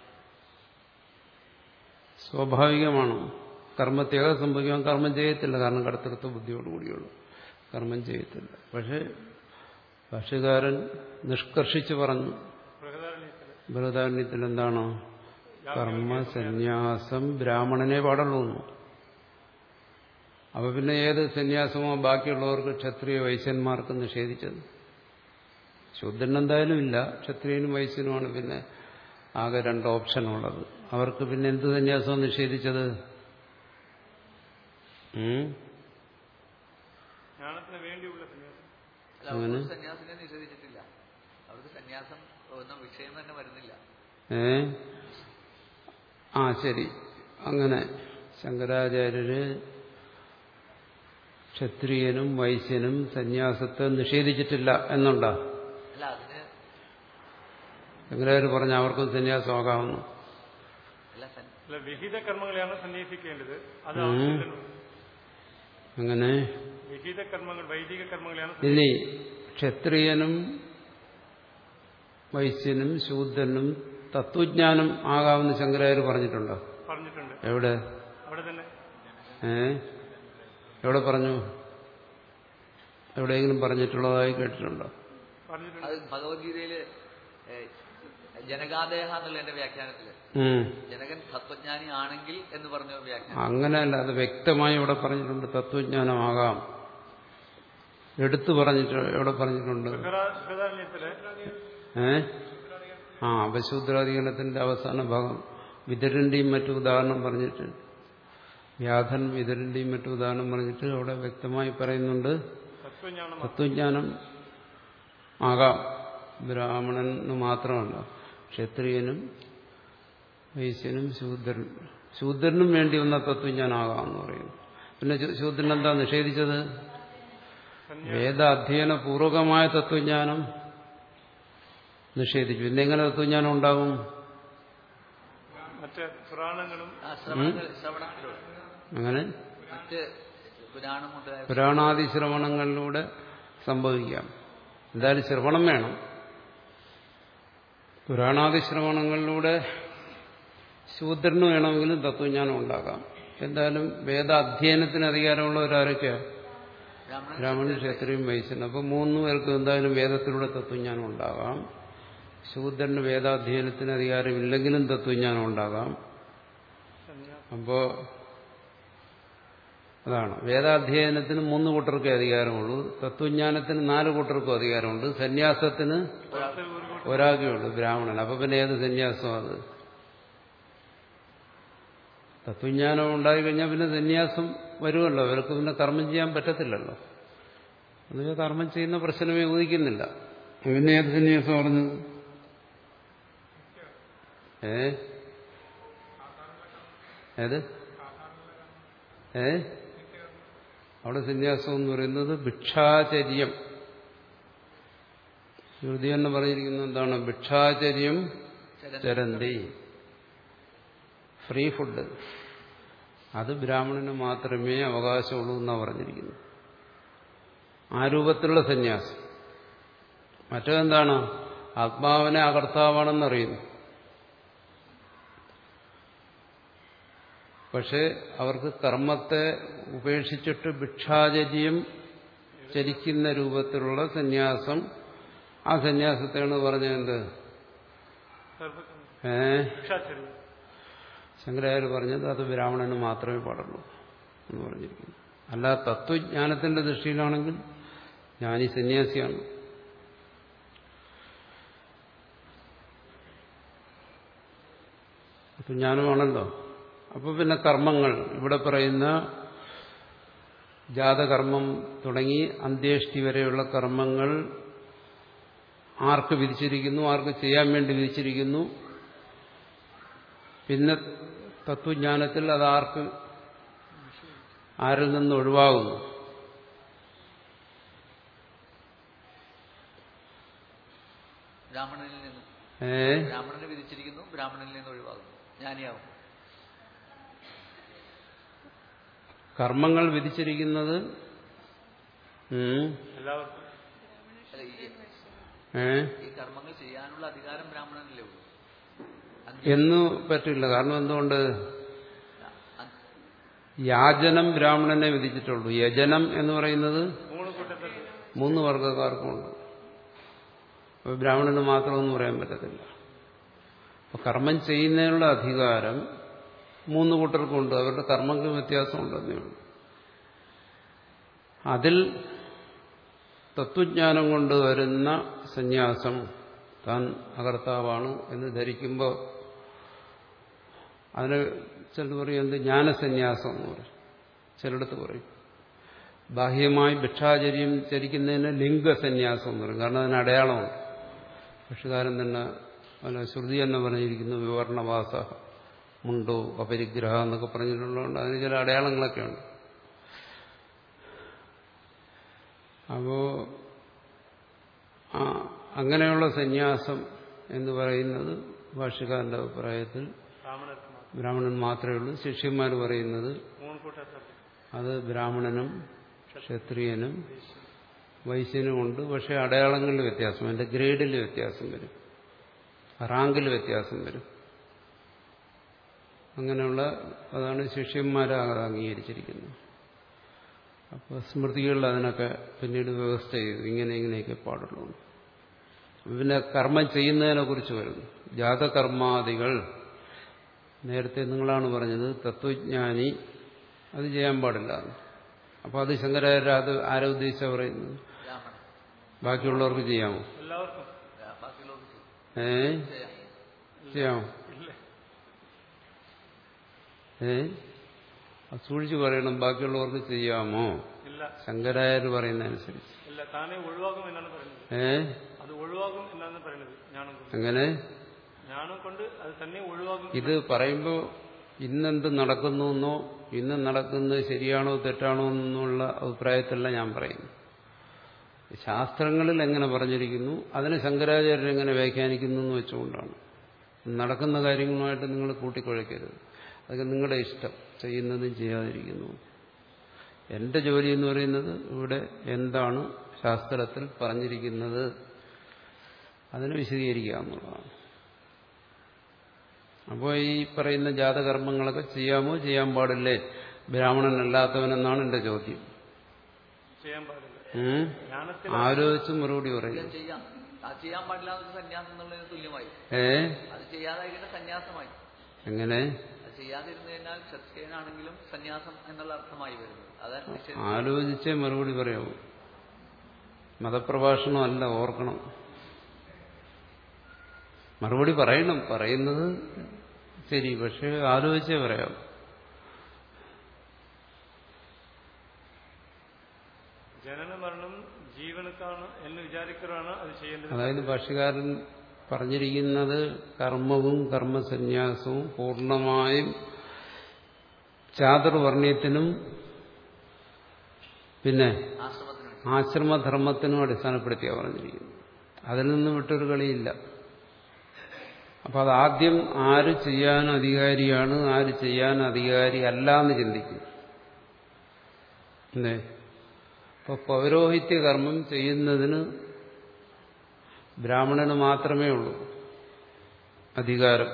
സ്വാഭാവികമാണ് കർമ്മത്യാഗം സംഭവിക്കാൻ. കർമ്മം ചെയ്യത്തില്ല, കാരണം കടത്തൃത്വ ബുദ്ധിയോടുകൂടിയുള്ളൂ, കർമ്മം ചെയ്യത്തില്ല. പക്ഷെ ഭാഷ്യകാരൻ നിഷ്കർഷിച്ച് പറഞ്ഞു ബൃഹദാരണ്യത്തിൽ എന്താണ്? കർമ്മസന്യാസം ബ്രാഹ്മണനെ പാടുള്ളൂ. അപ്പൊ പിന്നെ ഏത് സന്യാസമോ ബാക്കിയുള്ളവർക്ക് ക്ഷത്രിയ വൈശ്യന്മാർക്ക് നിഷേധിച്ചത്? ശൂദ്രൻ എന്തായാലും ഇല്ല, ക്ഷത്രിയനും വൈശ്യനുമാണ് പിന്നെ ആകെ രണ്ട് ഓപ്ഷനുള്ളത്. അവർക്ക് പിന്നെ എന്ത് സന്യാസവും നിഷേധിച്ചത്? അങ്ങനെ സന്യാസിനെ നിഷേധിച്ചിട്ടില്ല. അവർക്ക് സന്യാസം എന്ന വിഷയം തന്നെ വരുന്നില്ല. ഏ ആ ശരി, അങ്ങനെ ശങ്കരാചാര്യര് ക്ഷത്രിയനും വൈശ്യനും സന്യാസത്തെ നിഷേധിച്ചിട്ടില്ല എന്നുണ്ടോ? അല്ല, അതിന് ശങ്കരാചാര്യ പറഞ്ഞ അവർക്കും സന്യാസമാകാമെന്നു. വിഹിത കർമ്മങ്ങളെയാണ് സന്യാസിക്കേണ്ടത്. അത് അങ്ങനെ വിഹിത കർമ്മങ്ങൾ, വൈദിക കർമ്മങ്ങളെയാണ്. ഇനി ക്ഷത്രിയനും വൈശ്യനും ശൂദ്രനും തത്വജ്ഞാനം ആകാമെന്ന് ശങ്കരാചാര്യ പറഞ്ഞിട്ടുണ്ടോ? പറഞ്ഞിട്ടുണ്ട്. എവിടെ? അവിടെ തന്നെ. ഏ എവിടെ പറഞ്ഞു? എവിടെയെങ്കിലും പറഞ്ഞിട്ടുള്ളതായി കേട്ടിട്ടുണ്ടോ? അത് ഭഗവത്ഗീതയില് ജനകാദേഹ എന്നുള്ള എന്റെ വ്യാഖ്യാനത്തില് ജനകൻ തത്വജ്ഞാനി ആണെങ്കിൽ എന്ന് പറഞ്ഞ വ്യാഖ്യാനം. അങ്ങനെയല്ല, അത് വ്യക്തമായി ഇവിടെ പറഞ്ഞിട്ടുണ്ട്. തത്വജ്ഞാനമാകാം എടുത്തു പറഞ്ഞിട്ട് എവിടെ പറഞ്ഞിട്ടുണ്ട്? ഏ ആ അപശൂദ്രാധികരണത്തിന്റെ അവസാന ഭാഗം വിതരന്റെയും മറ്റു ഉദാഹരണം പറഞ്ഞിട്ട്, വ്യാധൻ വിതരന്റെയും മറ്റു ഉദാഹരണം പറഞ്ഞിട്ട് അവിടെ വ്യക്തമായി പറയുന്നുണ്ട് തത്വജ്ഞാനം ആകാം. ബ്രാഹ്മണന് മാത്രമല്ല, ക്ഷത്രിയനും വൈശ്യനും ശൂദ്രനും ശൂദ്രനും വേണ്ടി വന്ന തത്വജ്ഞാനാകാമെന്ന് പറയുന്നു. പിന്നെ ശൂദ്രൻ എന്താ നിഷേധിച്ചത്? വേദാധ്യയന പൂർവകമായ തത്വജ്ഞാനം നിഷേധിച്ചു. പിന്നെ എങ്ങനെ തത്വജ്ഞാനം ഉണ്ടാകും? അങ്ങനെ പുരാണാദി ശ്രവണങ്ങളിലൂടെ സംഭവിക്കാം. എന്തായാലും ശ്രവണം വേണം. പുരാണാദി ശ്രവണങ്ങളിലൂടെ ശൂദ്രന് വേണമെങ്കിലും തത്വജ്ഞാനം ഉണ്ടാകാം. എന്തായാലും വേദാധ്യയനത്തിന് അധികാരമുള്ളവരാരൊക്കെയാണ്? ബ്രാഹ്മണൻ, ക്ഷത്രിയും, വൈശ്യനും. അപ്പം മൂന്ന് പേർക്ക് എന്തായാലും വേദത്തിലൂടെ തത്വജ്ഞാനം ഉണ്ടാകാം. ശൂദ്രന് വേദാധ്യയനത്തിന് അധികാരമില്ലെങ്കിലും തത്വജ്ഞാനം ഉണ്ടാകാം. അപ്പോ അതാണ് വേദാധ്യയനത്തിന് മൂന്ന് കൂട്ടർക്കേ അധികാരമുള്ളൂ, തത്വജ്ഞാനത്തിന് നാല് കൂട്ടർക്കും അധികാരമുണ്ട്, സന്യാസത്തിന് ഒരാൾക്കേ ഉള്ളൂ, ബ്രാഹ്മണൻ. അപ്പൊ പിന്നെ ഏത് സന്യാസം അത്? തത്വജ്ഞാനം ഉണ്ടായിക്കഴിഞ്ഞാൽ പിന്നെ സന്യാസം വരുമല്ലോ, അവർക്ക് പിന്നെ കർമ്മം ചെയ്യാൻ പറ്റത്തില്ലല്ലോ. എന്നുവെച്ചാൽ കർമ്മം ചെയ്യുന്ന പ്രശ്നമേ ഉദിക്കുന്നില്ല. പിന്നെ ഏത് സന്യാസം പറഞ്ഞത്? ഏ ഏത് ഏ അവിടെ സന്യാസം എന്ന് പറയുന്നത് ഭിക്ഷാചര്യം. ശ്രുതി എന്ന് പറഞ്ഞിരിക്കുന്നത് എന്താണ്? ഭിക്ഷാചര്യം ചരന്തി, ഫ്രീ ഫുഡ്. അത് ബ്രാഹ്മണന് മാത്രമേ അവകാശമുള്ളൂ എന്നാണ് പറഞ്ഞിരിക്കുന്നത്. ആ രൂപത്തിലുള്ള സന്യാസം. മറ്റേതെന്താണ്? ആത്മാവിനെ അകർത്താവാണെന്നറിയുന്നു, പക്ഷെ അവർക്ക് കർമ്മത്തെ ഉപേക്ഷിച്ചിട്ട് ഭിക്ഷാചര്യം ചരിക്കുന്ന രൂപത്തിലുള്ള സന്യാസം. ആ സന്യാസത്തെയാണ് പറഞ്ഞത് ഏ ശങ്കരാചാര്യ പറഞ്ഞത് അത് ബ്രാഹ്മണന് മാത്രമേ പാടുള്ളൂ എന്ന് പറഞ്ഞിരിക്കുന്നു. അല്ല, തത്വജ്ഞാനത്തിന്റെ ദൃഷ്ടിയിലാണെങ്കിൽ ജ്ഞാനി സന്യാസിയാണ്. തത്വജ്ഞാനമാണല്ലോ. അപ്പൊ പിന്നെ കർമ്മങ്ങൾ ഇവിടെ പറയുന്ന ജാതകർമ്മം തുടങ്ങി അന്ത്യേഷ്ടി വരെയുള്ള കർമ്മങ്ങൾ ആർക്ക് വിധിച്ചിരിക്കുന്നു, ആർക്ക് ചെയ്യാൻ വേണ്ടി വിധിച്ചിരിക്കുന്നു, പിന്നെ തത്വജ്ഞാനത്തിൽ അത് ആർക്ക് ആരിൽ നിന്ന് ഒഴിവാകുന്നു. ബ്രാഹ്മണനിൽ നിന്ന് ഏ ബ്രാഹ്മണനെ വിധിച്ചിരിക്കുന്നു, ബ്രാഹ്മണനിൽ നിന്ന് ഒഴിവാകുന്നു, ജ്ഞാനിയാവും. കർമ്മങ്ങൾ വിധിച്ചിരിക്കുന്നത് എല്ലാവർക്കും അല്ല, ഈ- ഏ ഈ കർമ്മങ്ങൾ ചെയ്യാനുള്ള അധികാരം ബ്രാഹ്മണനിലേ ഉള്ളൂ. എന്ന് പറ്റില്ല. കാരണം എന്തുകൊണ്ട്? യാചനം ബ്രാഹ്മണനെ വിധിച്ചിട്ടുള്ളൂ. യജനം എന്ന് പറയുന്നത് മൂന്ന് കൂട്ടത്തിൽ മൂന്ന് വർഗക്കാർക്കുമുണ്ട്. അപ്പോൾ ബ്രാഹ്മണന് മാത്രമെന്ന് പറയാൻ പറ്റത്തില്ല. അപ്പോൾ കർമ്മം ചെയ്യുന്നതിനുള്ള അധികാരം മൂന്ന് കൂട്ടർക്കുണ്ട്. അവരുടെ കർമ്മങ്ങൾക്ക് വ്യത്യാസമുണ്ടെന്നേ ഉള്ളൂ. അതിൽ തത്വജ്ഞാനം കൊണ്ട് വരുന്ന സന്യാസം താൻ അകർത്താവാണ് എന്ന് ധരിക്കുമ്പോൾ അതിന് ചിലർ പറയും എന്ത് ജ്ഞാനസന്യാസം എന്ന് പറയും, ചിലടത്ത് പറയും. ബാഹ്യമായി ഭിക്ഷാചര്യം ചരിക്കുന്നതിന് ലിംഗസന്യാസം എന്ന് പറയും. കാരണം അതിന് അടയാളമാണ്. പക്ഷുകാരൻ തന്നെ അല്ല ശ്രുതി തന്നെ പറഞ്ഞിരിക്കുന്നു വിവർണവാസ മുണ്ടോ അപരിഗ്രഹ എന്നൊക്കെ പറഞ്ഞിട്ടുള്ളതുകൊണ്ട് അതിന് ചില അടയാളങ്ങളൊക്കെ ഉണ്ട്. അപ്പോ അങ്ങനെയുള്ള സന്യാസം എന്ന് പറയുന്നത് ഭാഷ്യക്കാരന്റെ അഭിപ്രായത്തിൽ ബ്രാഹ്മണർക്ക് മാത്രം ബ്രാഹ്മണൻ മാത്രമേ ഉള്ളൂ. ശിഷ്യന്മാർ പറയുന്നത് മൂന്ന് കൂട്ടത്തിൽ അത് ബ്രാഹ്മണനും ക്ഷത്രിയനും വൈശ്യനും ഉണ്ട്. പക്ഷെ അടയാളങ്ങളിൽ വ്യത്യാസം, അതിന്റെ ഗ്രേഡിൽ വ്യത്യാസം വരും, റാങ്കിൽ വ്യത്യാസം വരും. അങ്ങനെയുള്ള അതാണ് ശിഷ്യന്മാരെ അംഗീകരിച്ചിരിക്കുന്നത്. അപ്പോൾ സ്മൃതികളിൽ അതിനൊക്കെ പിന്നീട് വ്യവസ്ഥ ചെയ്തു, ഇങ്ങനെ ഇങ്ങനെയൊക്കെ പാടുള്ളൂ. പിന്നെ കർമ്മം ചെയ്യുന്നതിനെ കുറിച്ച് വരുന്നു. ജാതകർമാദികൾ നേരത്തെ നിങ്ങളാണ് പറഞ്ഞത് തത്വജ്ഞാനി അത് ചെയ്യാൻ പാടില്ല. അപ്പോൾ അത് ശങ്കരാചാര്യ അത് ആരെ ഉദ്ദേശിച്ചാ പറയുന്നത്? ബ്രാഹ്മണൻ ബാക്കിയുള്ളവർക്ക് ചെയ്യാമോ? എല്ലാവർക്കും ബാക്കിയുള്ളവർക്ക് ചെയ്യും. ഏ ചെയ്യാം. ചെയ്യാമോ? ഇല്ല. ഏ അത് സൂക്ഷിച്ചു പറയണം. ബാക്കിയുള്ളവർക്ക് ചെയ്യാമോ? ഇല്ല ശങ്കരാചാര്യ പറയുന്നതനുസരിച്ച്. ഇല്ല താനെ ഒഴിവാകും എന്നാണ് പറയുന്നത്. ഏ അത് ഒഴിവാകും എന്നാണ് പറയുന്നത്. ജ്ഞാനം കൊണ്ട് അങ്ങനെ ജ്ഞാനം കൊണ്ട് അത് തന്നെ ഒഴിവാകും. ഇത് പറയുമ്പോൾ ഇന്നെന്ത് നടക്കുന്നു എന്നോ ഇന്ന് നടക്കുന്നത് ശരിയാണോ തെറ്റാണോ എന്നുള്ള അഭിപ്രായത്തിലല്ല ഞാൻ പറയുന്നു. ശാസ്ത്രങ്ങളിൽ എങ്ങനെ പറഞ്ഞിരിക്കുന്നു അതിനെ ശങ്കരാചാര്യർ എങ്ങനെ വ്യാഖ്യാനിക്കുന്നു എന്ന് വെച്ചുകൊണ്ടാണ്. നടക്കുന്ന കാര്യങ്ങളുമായിട്ട് നിങ്ങൾ കൂട്ടിക്കുഴയ്ക്കരുത്. അതൊക്കെ നിങ്ങളുടെ ഇഷ്ടം, ചെയ്യുന്നതും ചെയ്യാതിരിക്കുന്നു. എന്റെ ജോലി എന്ന് പറയുന്നത് ഇവിടെ എന്താണ് ശാസ്ത്രത്തിൽ പറഞ്ഞിരിക്കുന്നത് അതിനെ വിശദീകരിക്കുക എന്നുള്ളതാണ്. അപ്പോൾ ഈ പറയുന്ന ജാതകർമ്മങ്ങളൊക്കെ ചെയ്യാമോ ചെയ്യാൻ പാടില്ലേ ബ്രാഹ്മണനല്ലാത്തവനെന്നാണ് എന്റെ ചോദ്യം. ചെയ്യാൻ പാടില്ല. ഉം? ജ്ഞാനത്തിൽ ആലോചിച്ച് മറുപടി ഇല്ല, പറയും. ചെയ്യാം. അത് ചെയ്യാൻ പാടില്ല എന്നത് സന്യാസം എന്നുള്ളതിന് തുല്യമായി. ഏ അത് ചെയ്യാതായി സന്യാസമായി. എങ്ങനെ? അത് ചെയ്യാതിരുന്നു കഴിഞ്ഞാൽ ക്ഷത്രിയനാണെങ്കിലും സന്യാസം എന്നുള്ള അർത്ഥമായി വരുന്നത്. അതാണ് ആലോചിച്ചേ മറുപടി പറയാവൂ. മതപ്രഭാഷണം അല്ല, ഓർക്കണം. മറുപടി പറയണം, പറയുന്നത് ശരി, പക്ഷെ ആലോചിച്ചേ പറയാം. ജനന മരണം ജീവനക്കാണ് എന്ന് വിചാരിക്കലാണ് അത് ചെയ്യേണ്ടത്. അതായത് ഭാഷ്യകാരൻ പറഞ്ഞിരിക്കുന്നത് കർമ്മവും കർമ്മസന്യാസവും പൂർണ്ണമായും ചാതുർവർണ്ണയത്തിനും പിന്നെ ആശ്രമധർമ്മത്തിനും അടിസ്ഥാനപ്പെടുത്തിയാണ് പറഞ്ഞിരിക്കുന്നത്. അതിൽ നിന്ന് വിട്ടൊരു കളിയില്ല. അപ്പൊ അതാദ്യം ആര് ചെയ്യാൻ അധികാരിയാണ്, ആര് ചെയ്യാൻ അധികാരി അല്ല എന്ന് ചിന്തിക്കും. അല്ലേ? അപ്പൊ പൗരോഹിത്യ കർമ്മം ചെയ്യുന്നതിന് ബ്രാഹ്മണന് മാത്രമേ ഉള്ളൂ അധികാരം.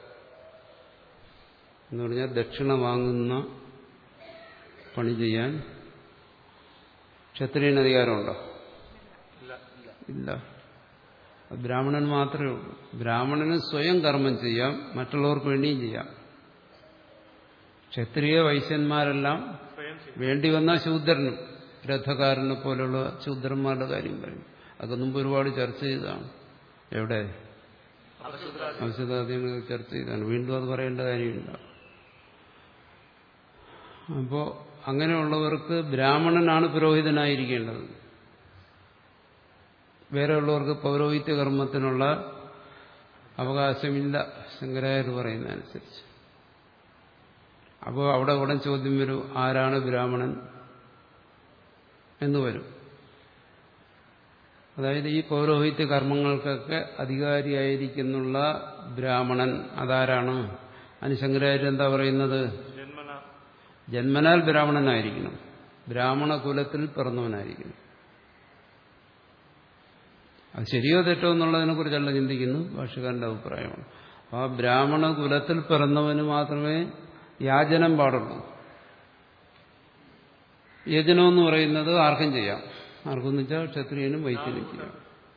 എന്ന് പറഞ്ഞാൽ ദക്ഷിണ വാങ്ങുന്ന പണി ചെയ്യാൻ ക്ഷത്രിയന് അധികാരമുണ്ടോ? ഇല്ല. ബ്രാഹ്മണന് മാത്രമേ ഉള്ളൂ. ബ്രാഹ്മണന് സ്വയം കർമ്മം ചെയ്യാം, മറ്റുള്ളവർക്ക് വേണ്ടിയും ചെയ്യാം. ക്ഷത്രിയ വൈശ്യന്മാരെല്ലാം വേണ്ടി വന്ന ശൂദ്രനും രഥകാരനെ പോലുള്ള ശൂദ്രന്മാരുടെ കാര്യം പറയും. അതൊക്കെ മുമ്പ് ഒരുപാട് ചർച്ച ചെയ്തതാണ്. എവിടെ? അവശതാദികൾ ചർച്ച ചെയ്താണ്. വീണ്ടും അത് പറയേണ്ട കാര്യമില്ല. അപ്പോ അങ്ങനെയുള്ളവർക്ക് ബ്രാഹ്മണനാണ് പുരോഹിതനായിരിക്കേണ്ടത്. വേറെയുള്ളവർക്ക് പൗരോഹിത്യ കർമ്മത്തിനുള്ള അവകാശമില്ല, ശങ്കരാചാര്യർ പറയുന്നതനുസരിച്ച്. അപ്പോൾ അവിടെ ഉടൻ ചോദ്യം വരും, ആരാണ് ബ്രാഹ്മണൻ എന്ന് വരും. അതായത് ഈ പൗരോഹിത്യ കർമ്മങ്ങൾക്കൊക്കെ അധികാരിയായിരിക്കുന്നുള്ള ബ്രാഹ്മണൻ അതാരാണ്? അതിന് ശങ്കരാചാര്യർ എന്താ പറയുന്നത്? ജന്മനാൽ ബ്രാഹ്മണനായിരിക്കണം, ബ്രാഹ്മണ കുലത്തിൽ പിറന്നവനായിരിക്കണം. അത് ശരിയോ തെറ്റോ എന്നുള്ളതിനെ കുറിച്ചല്ല ചിന്തിക്കുന്നു, ഭാഷ്യകാരന്റെ അഭിപ്രായമാണ്. ആ ബ്രാഹ്മണ കുലത്തിൽ പിറന്നവന് മാത്രമേ യാചനം പാടുള്ളൂ. യജനം എന്ന് പറയുന്നത് ആർക്കും ചെയ്യാം. ആർക്കെന്ന് വെച്ചാൽ ക്ഷത്രിയനും വൈശ്യനും ചെയ്യാം.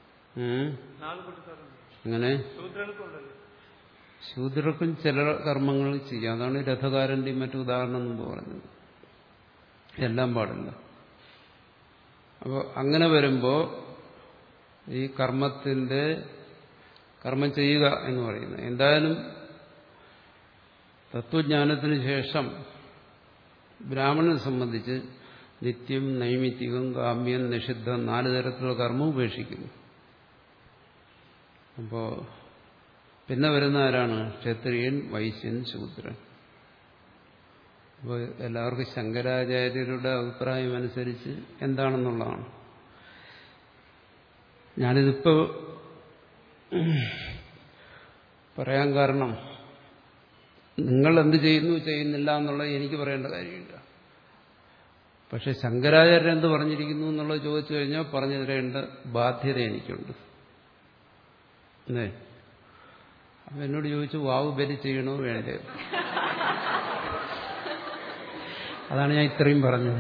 അങ്ങനെ ശൂദ്രർക്കും ചില കർമ്മങ്ങൾ ചെയ്യാം. അതാണ് രഥകാരന്റെയും മറ്റു ഉദാഹരണം മുമ്പ് പറഞ്ഞത്. എല്ലാം പാടില്ല. അപ്പോൾ അങ്ങനെ വരുമ്പോൾ ഈ കർമ്മത്തിന്റെ കർമ്മം ചെയ്യുക എന്ന് പറയുന്നത് എന്തായാലും തത്വജ്ഞാനത്തിന് ശേഷം ബ്രാഹ്മണനെ സംബന്ധിച്ച് നിത്യം, നൈമിത്തികം, കാമ്യം, നിഷിദ്ധം നാല് തരത്തിലുള്ള കർമ്മം ഉപേക്ഷിക്കുന്നു. അപ്പോ പിന്നെ വരുന്ന ആരാണ്? ക്ഷത്രിയൻ, വൈശ്യൻ, ശൂദ്രൻ. അപ്പോൾ എല്ലാവർക്കും ശങ്കരാചാര്യരുടെ അഭിപ്രായം അനുസരിച്ച് എന്താണെന്നുള്ളതാണ്. ഞാനിതിപ്പോ പറയാൻ കാരണം നിങ്ങൾ എന്ത് ചെയ്യുന്നു ചെയ്യുന്നില്ല എന്നുള്ളത് എനിക്ക് പറയേണ്ട കാര്യമില്ല. പക്ഷെ ശങ്കരാചാര്യൻ എന്ത് പറഞ്ഞിരിക്കുന്നു എന്നുള്ളത് ചോദിച്ചു കഴിഞ്ഞാൽ പറഞ്ഞു തരേണ്ട ബാധ്യത എനിക്കുണ്ട്. അല്ലേ? അപ്പൊ എന്നോട് ചോദിച്ചു വാവ് ബലി ചെയ്യണോ വേണ്ടേ? അതാണ് ഞാൻ ഇത്രയും പറഞ്ഞത്.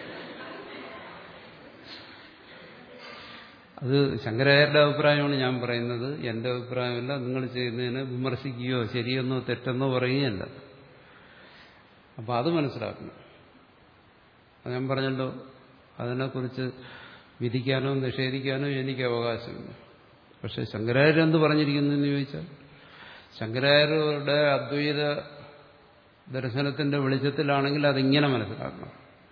അത് ശങ്കരാചാര്യരുടെ അഭിപ്രായമാണ് ഞാൻ പറയുന്നത്, എന്റെ അഭിപ്രായമല്ല. നിങ്ങൾ ചെയ്യുന്നതിന് വിമർശിക്കുകയോ ശരിയെന്നോ തെറ്റെന്നോ പറയുകയല്ല. അപ്പൊ അത് മനസ്സിലാക്കണം. അത് ഞാൻ പറഞ്ഞല്ലോ, അതിനെക്കുറിച്ച് വിധിക്കാനോ നിഷേധിക്കാനോ എനിക്ക് അവകാശമില്ല. പക്ഷെ ശങ്കരാചാര്യർ എന്ത് പറഞ്ഞിരിക്കുന്നു എന്ന് ചോദിച്ചാൽ, ശങ്കരാചാര്യരുടെ അദ്വൈത ദർശനത്തിന്റെ വെളിച്ചത്തിലാണെങ്കിൽ അതിങ്ങനെ മനസ്സിലാക്കണം.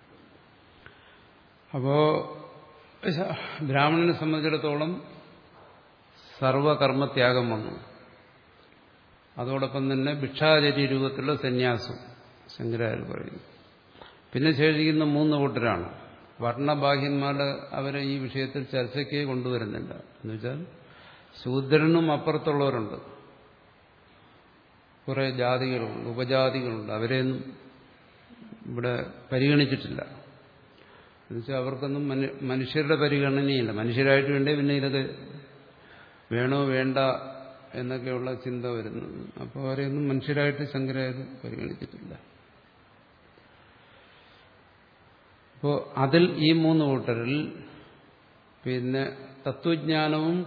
അപ്പോ ബ്രാഹ്മണനെ സംബന്ധിച്ചിടത്തോളം സർവകർമ്മത്യാഗം വന്നു. അതോടൊപ്പം തന്നെ ഭിക്ഷാചര്യ രൂപത്തിലുള്ള സന്യാസം ശങ്കരാചാര്യർ പറയുന്നു. പിന്നെ ശേഷിക്കുന്ന മൂന്ന് കൂട്ടരാണ്. വർണ്ണബാഹ്യന്മാരുടെ അവരെ ഈ വിഷയത്തിൽ ചർച്ചയ്ക്ക് കൊണ്ടുവരുന്നില്ല. എന്നുവെച്ചാൽ ശൂദ്രനും അപ്പുറത്തുള്ളവരുണ്ട്, കുറെ ജാതികളുണ്ട്, ഉപജാതികളുണ്ട്. അവരെയൊന്നും ഇവിടെ പരിഗണിച്ചിട്ടില്ല. എന്നുവെച്ചാൽ അവർക്കൊന്നും മനുഷ്യരുടെ പരിഗണനയില്ല. മനുഷ്യരായിട്ട് വേണ്ടേ പിന്നെ ഇതൊക്കെ വേണോ വേണ്ട എന്നൊക്കെയുള്ള ചിന്ത വരുന്നത്. അപ്പോൾ അവരെയൊന്നും മനുഷ്യരായിട്ട് ശങ്കരാചാര്യർ പരിഗണിച്ചിട്ടില്ല. അപ്പോൾ അതിൽ ഈ മൂന്ന് കൂട്ടരിൽ പിന്നെ തത്വജ്ഞാനവും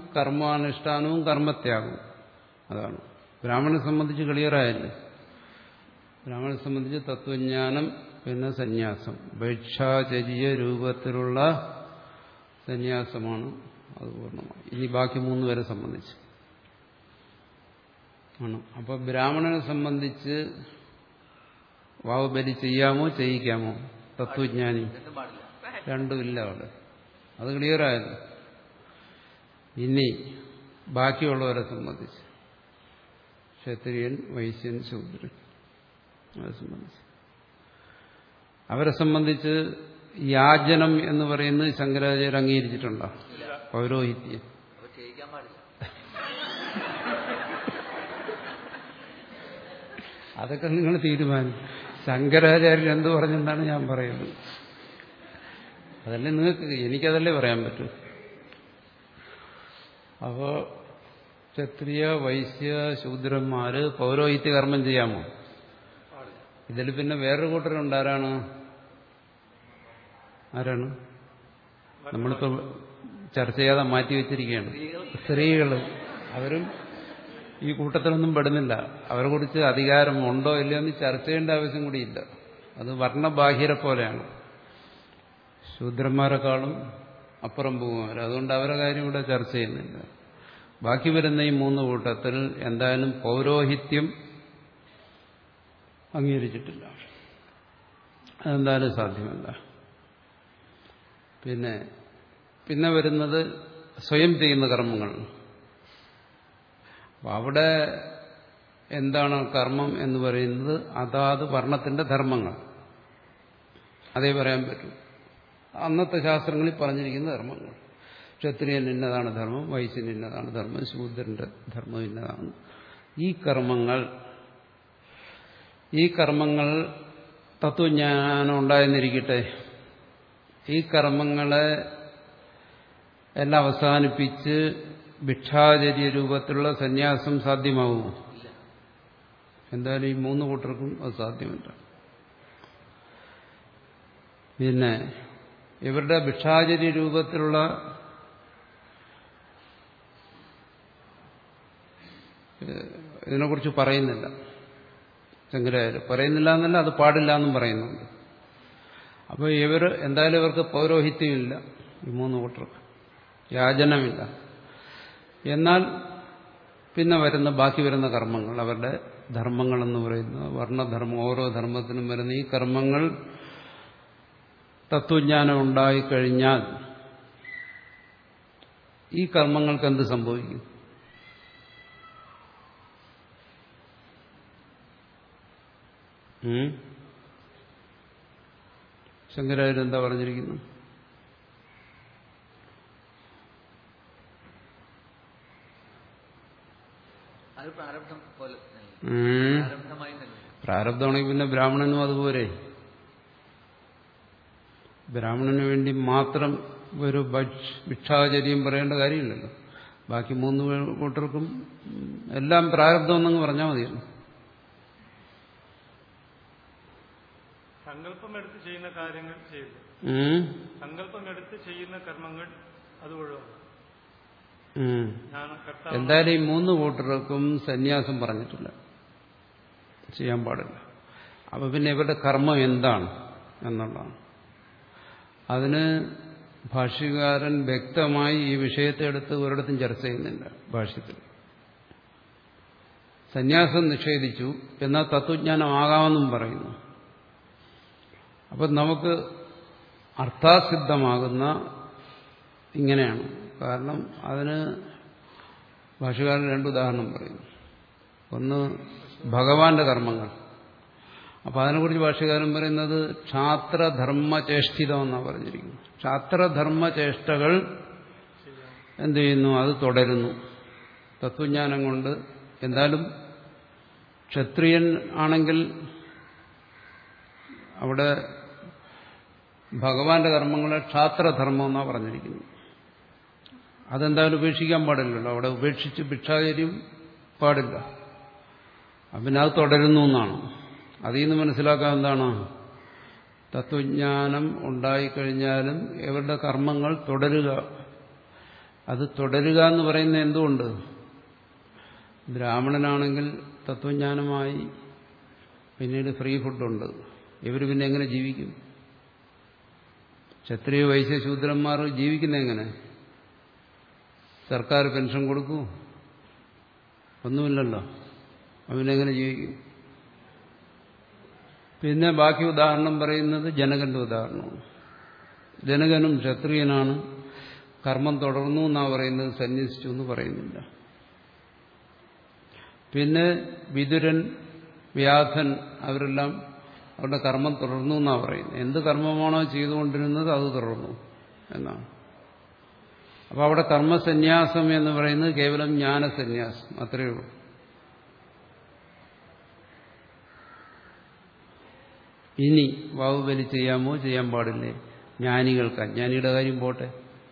കർമാനുഷ്ഠാനവും കർമ്മത്യാഗവും, അതാണ് ബ്രാഹ്മണനെ സംബന്ധിച്ച് ക്ലിയറായല്ലേ. ബ്രാഹ്മണനെ സംബന്ധിച്ച് തത്വജ്ഞാനം പിന്നെ സന്യാസം ഭിക്ഷാചര്യ രൂപത്തിലുള്ള സന്യാസമാണ് അത് പൂർണ്ണമായി. ഇനി ബാക്കി മൂന്ന് പേരെ സംബന്ധിച്ച് ആണ്. അപ്പൊ ബ്രാഹ്മണനെ സംബന്ധിച്ച് വാവുബലി ചെയ്യാമോ ചെയ്യിക്കാമോ? തത്വജ്ഞാനി രണ്ടുമില്ല അവിടെ. അത് ക്ലിയറായത്. ഇനി ബാക്കിയുള്ളവരെ സംബന്ധിച്ച് ക്ഷത്രിയൻ, വൈശ്യൻ, ശൂദ്രൻ അവരെ സംബന്ധിച്ച് അവരെ സംബന്ധിച്ച് യാചനം എന്ന് പറയുന്നത് ശങ്കരാചാര്യർ അംഗീകരിച്ചിട്ടുണ്ടോ? പൗരോഹിത്യം. അതൊക്കെ നിങ്ങൾ തീരുമാനിക്കും. ശങ്കരാചാര്യർ എന്ത് പറഞ്ഞെന്നാണ് ഞാൻ പറയുന്നത്. അതല്ലേ നിങ്ങൾക്ക്, എനിക്കതല്ലേ പറയാൻ പറ്റൂ. അപ്പോ ക്ഷത്രിയ, വൈശ്യ, ശൂദ്രന്മാര് പൗരോഹിത്യ കർമ്മം ചെയ്യാമോ? ഇതിൽ പിന്നെ വേറൊരു കൂട്ടരുണ്ട്. ആരാണ് ആരാണ് നമ്മളിപ്പോ ചർച്ച ചെയ്യാതെ മാറ്റിവെച്ചിരിക്കുകയാണ്. സ്ത്രീകൾ. അവരും ഈ കൂട്ടത്തിലൊന്നും പെടുന്നില്ല. അവരെ കുറിച്ച് അധികാരം ഉണ്ടോ ഇല്ലയോ എന്ന് ചർച്ച ചെയ്യേണ്ട ആവശ്യം കൂടിയില്ല. അത് വർണ്ണബാഹിരെ പോലെയാണ്. ശൂദ്രന്മാരെക്കാളും അപ്പുറം പോകും അവർ. അതുകൊണ്ട് അവരെ കാര്യം ഇവിടെ ചർച്ച ചെയ്യുന്നില്ല. ബാക്കി വരുന്ന ഈ മൂന്ന് കൂട്ടത്തിൽ എന്തായാലും പൗരോഹിത്യം അംഗീകരിച്ചിട്ടില്ല. അതെന്തായാലും സാധ്യമല്ല. പിന്നെ പിന്നെ വരുന്നത് സ്വയം ചെയ്യുന്ന കർമ്മങ്ങൾ. അപ്പം അവിടെ എന്താണ് കർമ്മം എന്ന് പറയുന്നത്? അതാത് വർണ്ണത്തിന്റെ ധർമ്മങ്ങൾ. അതേ പറയാൻ പറ്റൂ. അന്നത്തെ ശാസ്ത്രങ്ങളിൽ പറഞ്ഞിരിക്കുന്ന ധർമ്മങ്ങൾ. ക്ഷത്രിയൻ ഇന്നതാണ് ധർമ്മം, വൈശ്യൻ ഇന്നതാണ് ധർമ്മം, ശൂദ്രന്റെ ധർമ്മം ഇന്നതാണ്. ഈ കർമ്മങ്ങൾ ഈ കർമ്മങ്ങൾ തത്വജ്ഞാനം ഉണ്ടായെന്നിരിക്കട്ടെ. ഈ കർമ്മങ്ങളെ എല്ലാം അവസാനിപ്പിച്ച് ഭിക്ഷാചര്യ രൂപത്തിലുള്ള സന്യാസം സാധ്യമാവുമോ? എന്തായാലും ഈ മൂന്ന് കൂട്ടർക്കും അത് സാധ്യമല്ല. പിന്നെ ഇവരുടെ ഭിക്ഷാചര്യ രൂപത്തിലുള്ള ഇതിനെക്കുറിച്ച് പറയുന്നില്ല ശങ്കരാചാര്യർ. പറയുന്നില്ല എന്നല്ല, അത് പാടില്ല എന്നും പറയുന്നുണ്ട്. അപ്പോൾ ഇവർ എന്തായാലും ഇവർക്ക് പൗരോഹിത്യമില്ല. ഈ മൂന്ന് കൂട്ടർക്ക് യാചനമില്ല. എന്നാൽ പിന്നെ വരുന്ന ബാക്കി വരുന്ന കർമ്മങ്ങൾ, അവരുടെ ധർമ്മങ്ങളെന്ന് പറയുന്ന വർണ്ണധർമ്മം, ഓരോ ധർമ്മത്തിനും വരുന്ന ഈ കർമ്മങ്ങൾ തത്വജ്ഞാനം ഉണ്ടായിക്കഴിഞ്ഞാൽ ഈ കർമ്മങ്ങൾക്ക് എന്ത് സംഭവിക്കും? ശങ്കരാചാര്യർ എന്താ പറഞ്ഞിരിക്കുന്നു? പ്രാരബ്ധമാണെങ്കിൽ പിന്നെ ബ്രാഹ്മണനും അതുപോലെ. ബ്രാഹ്മണന് വേണ്ടി മാത്രം ഒരു ഭിക്ഷാചര്യം പറയേണ്ട കാര്യമില്ലല്ലോ. ബാക്കി മൂന്ന് കൂട്ടർക്കും എല്ലാം പ്രാരബ്ധം എന്നങ്ങ് പറഞ്ഞാൽ മതിയല്ലോ. സങ്കല്പം എടുത്ത് ചെയ്യുന്ന കാര്യങ്ങൾ ചെയ്തു. സങ്കല്പം എടുത്ത് ചെയ്യുന്ന കർമ്മങ്ങൾ അത് ഒഴിവാക്കും. എന്തായാലും ഈ മൂന്ന് കൂട്ടർക്കും സന്യാസം പറഞ്ഞിട്ടില്ല, ചെയ്യാൻ പാടില്ല. അപ്പൊ പിന്നെ ഇവരുടെ കർമ്മം എന്താണ് എന്നുള്ളതാണ്. അതിന് ഭാഷ്യകാരൻ വ്യക്തമായി ഈ വിഷയത്തെ എടുത്ത് ഒരിടത്തും ചർച്ച ചെയ്യുന്നില്ല ഭാഷ്യത്തിൽ. സന്യാസം നിഷേധിച്ചു, എന്നാൽ തത്വജ്ഞാനമാകാമെന്നും പറയുന്നു. അപ്പം നമുക്ക് അർത്ഥാസിദ്ധമാകുന്ന ഇങ്ങനെയാണ്. കാരണം അതിന് ഭാഷ്യകാരൻ രണ്ട് ഉദാഹരണം പറയുന്നു. ഒന്ന് ഭഗവാന്റെ കർമ്മങ്ങൾ. അപ്പം അതിനെക്കുറിച്ച് ഭാഷ്യകാരൻ പറയുന്നത് ക്ഷാത്രധർമ്മചേഷ്ടിതം എന്നാണ് പറഞ്ഞിരിക്കുന്നത്. ക്ഷാത്രധർമ്മചേഷ്ടകൾ എന്ത് ചെയ്യുന്നു? അത് തുടരുന്നു തത്വജ്ഞാനം കൊണ്ട്. എന്തായാലും ക്ഷത്രിയൻ ആണെങ്കിൽ അവിടെ ഭഗവാന്റെ കർമ്മങ്ങളെ ക്ഷാത്രധർമ്മം എന്നാണ് പറഞ്ഞിരിക്കുന്നത്. അതെന്തായാലും ഉപേക്ഷിക്കാൻ പാടില്ലല്ലോ. അവിടെ ഉപേക്ഷിച്ച് ഭിക്ഷാചര്യം പാടില്ല. പിന്നെ അത് തുടരുന്നു എന്നാണ്. അതിൽ നിന്ന് മനസ്സിലാക്കാൻ എന്താണ്? തത്വജ്ഞാനം ഉണ്ടായിക്കഴിഞ്ഞാലും ഇവരുടെ കർമ്മങ്ങൾ തുടരുക. അത് തുടരുക എന്ന് പറയുന്നത് എന്തുകൊണ്ട്? ബ്രാഹ്മണനാണെങ്കിൽ തത്വജ്ഞാനമായി പിന്നീട് ഫ്രീ ഫുഡുണ്ട്. ഇവർ പിന്നെ എങ്ങനെ ജീവിക്കും? ക്ഷത്രിയ വൈശ്യ ശൂദ്രന്മാർ ജീവിക്കുന്ന എങ്ങനെ? സർക്കാർ പെൻഷൻ കൊടുക്കൂ? ഒന്നുമില്ലല്ലോ. അവനെങ്ങനെ ജീവിക്കും? പിന്നെ ബാക്കി ഉദാഹരണം പറയുന്നത് ജനകന്റെ ഉദാഹരണമാണ്. ജനകനും ക്ഷത്രിയനാണ്, കർമ്മം തുടർന്നു എന്നാ പറയുന്നത്, സന്യസിച്ചു എന്ന് പറയുന്നില്ല. പിന്നെ വിതുരൻ, വ്യാധൻ അവരെല്ലാം അവരുടെ കർമ്മം തുടർന്നു എന്നാ പറയുന്നത്. എന്ത് കർമ്മമാണോ ചെയ്തുകൊണ്ടിരുന്നത് അത് തുടർന്നു എന്നാണ്. അപ്പോൾ അവിടെ കർമ്മസന്യാസം എന്ന് പറയുന്നത് കേവലം ജ്ഞാനസന്യാസം അത്രയേ ഉള്ളൂ. ഇനി വാവുബലി ചെയ്യാമോ ചെയ്യാൻ പാടില്ലേ? ജ്ഞാനികൾക്ക്. അജ്ഞാനിയുടെ കാര്യം പോട്ടെ.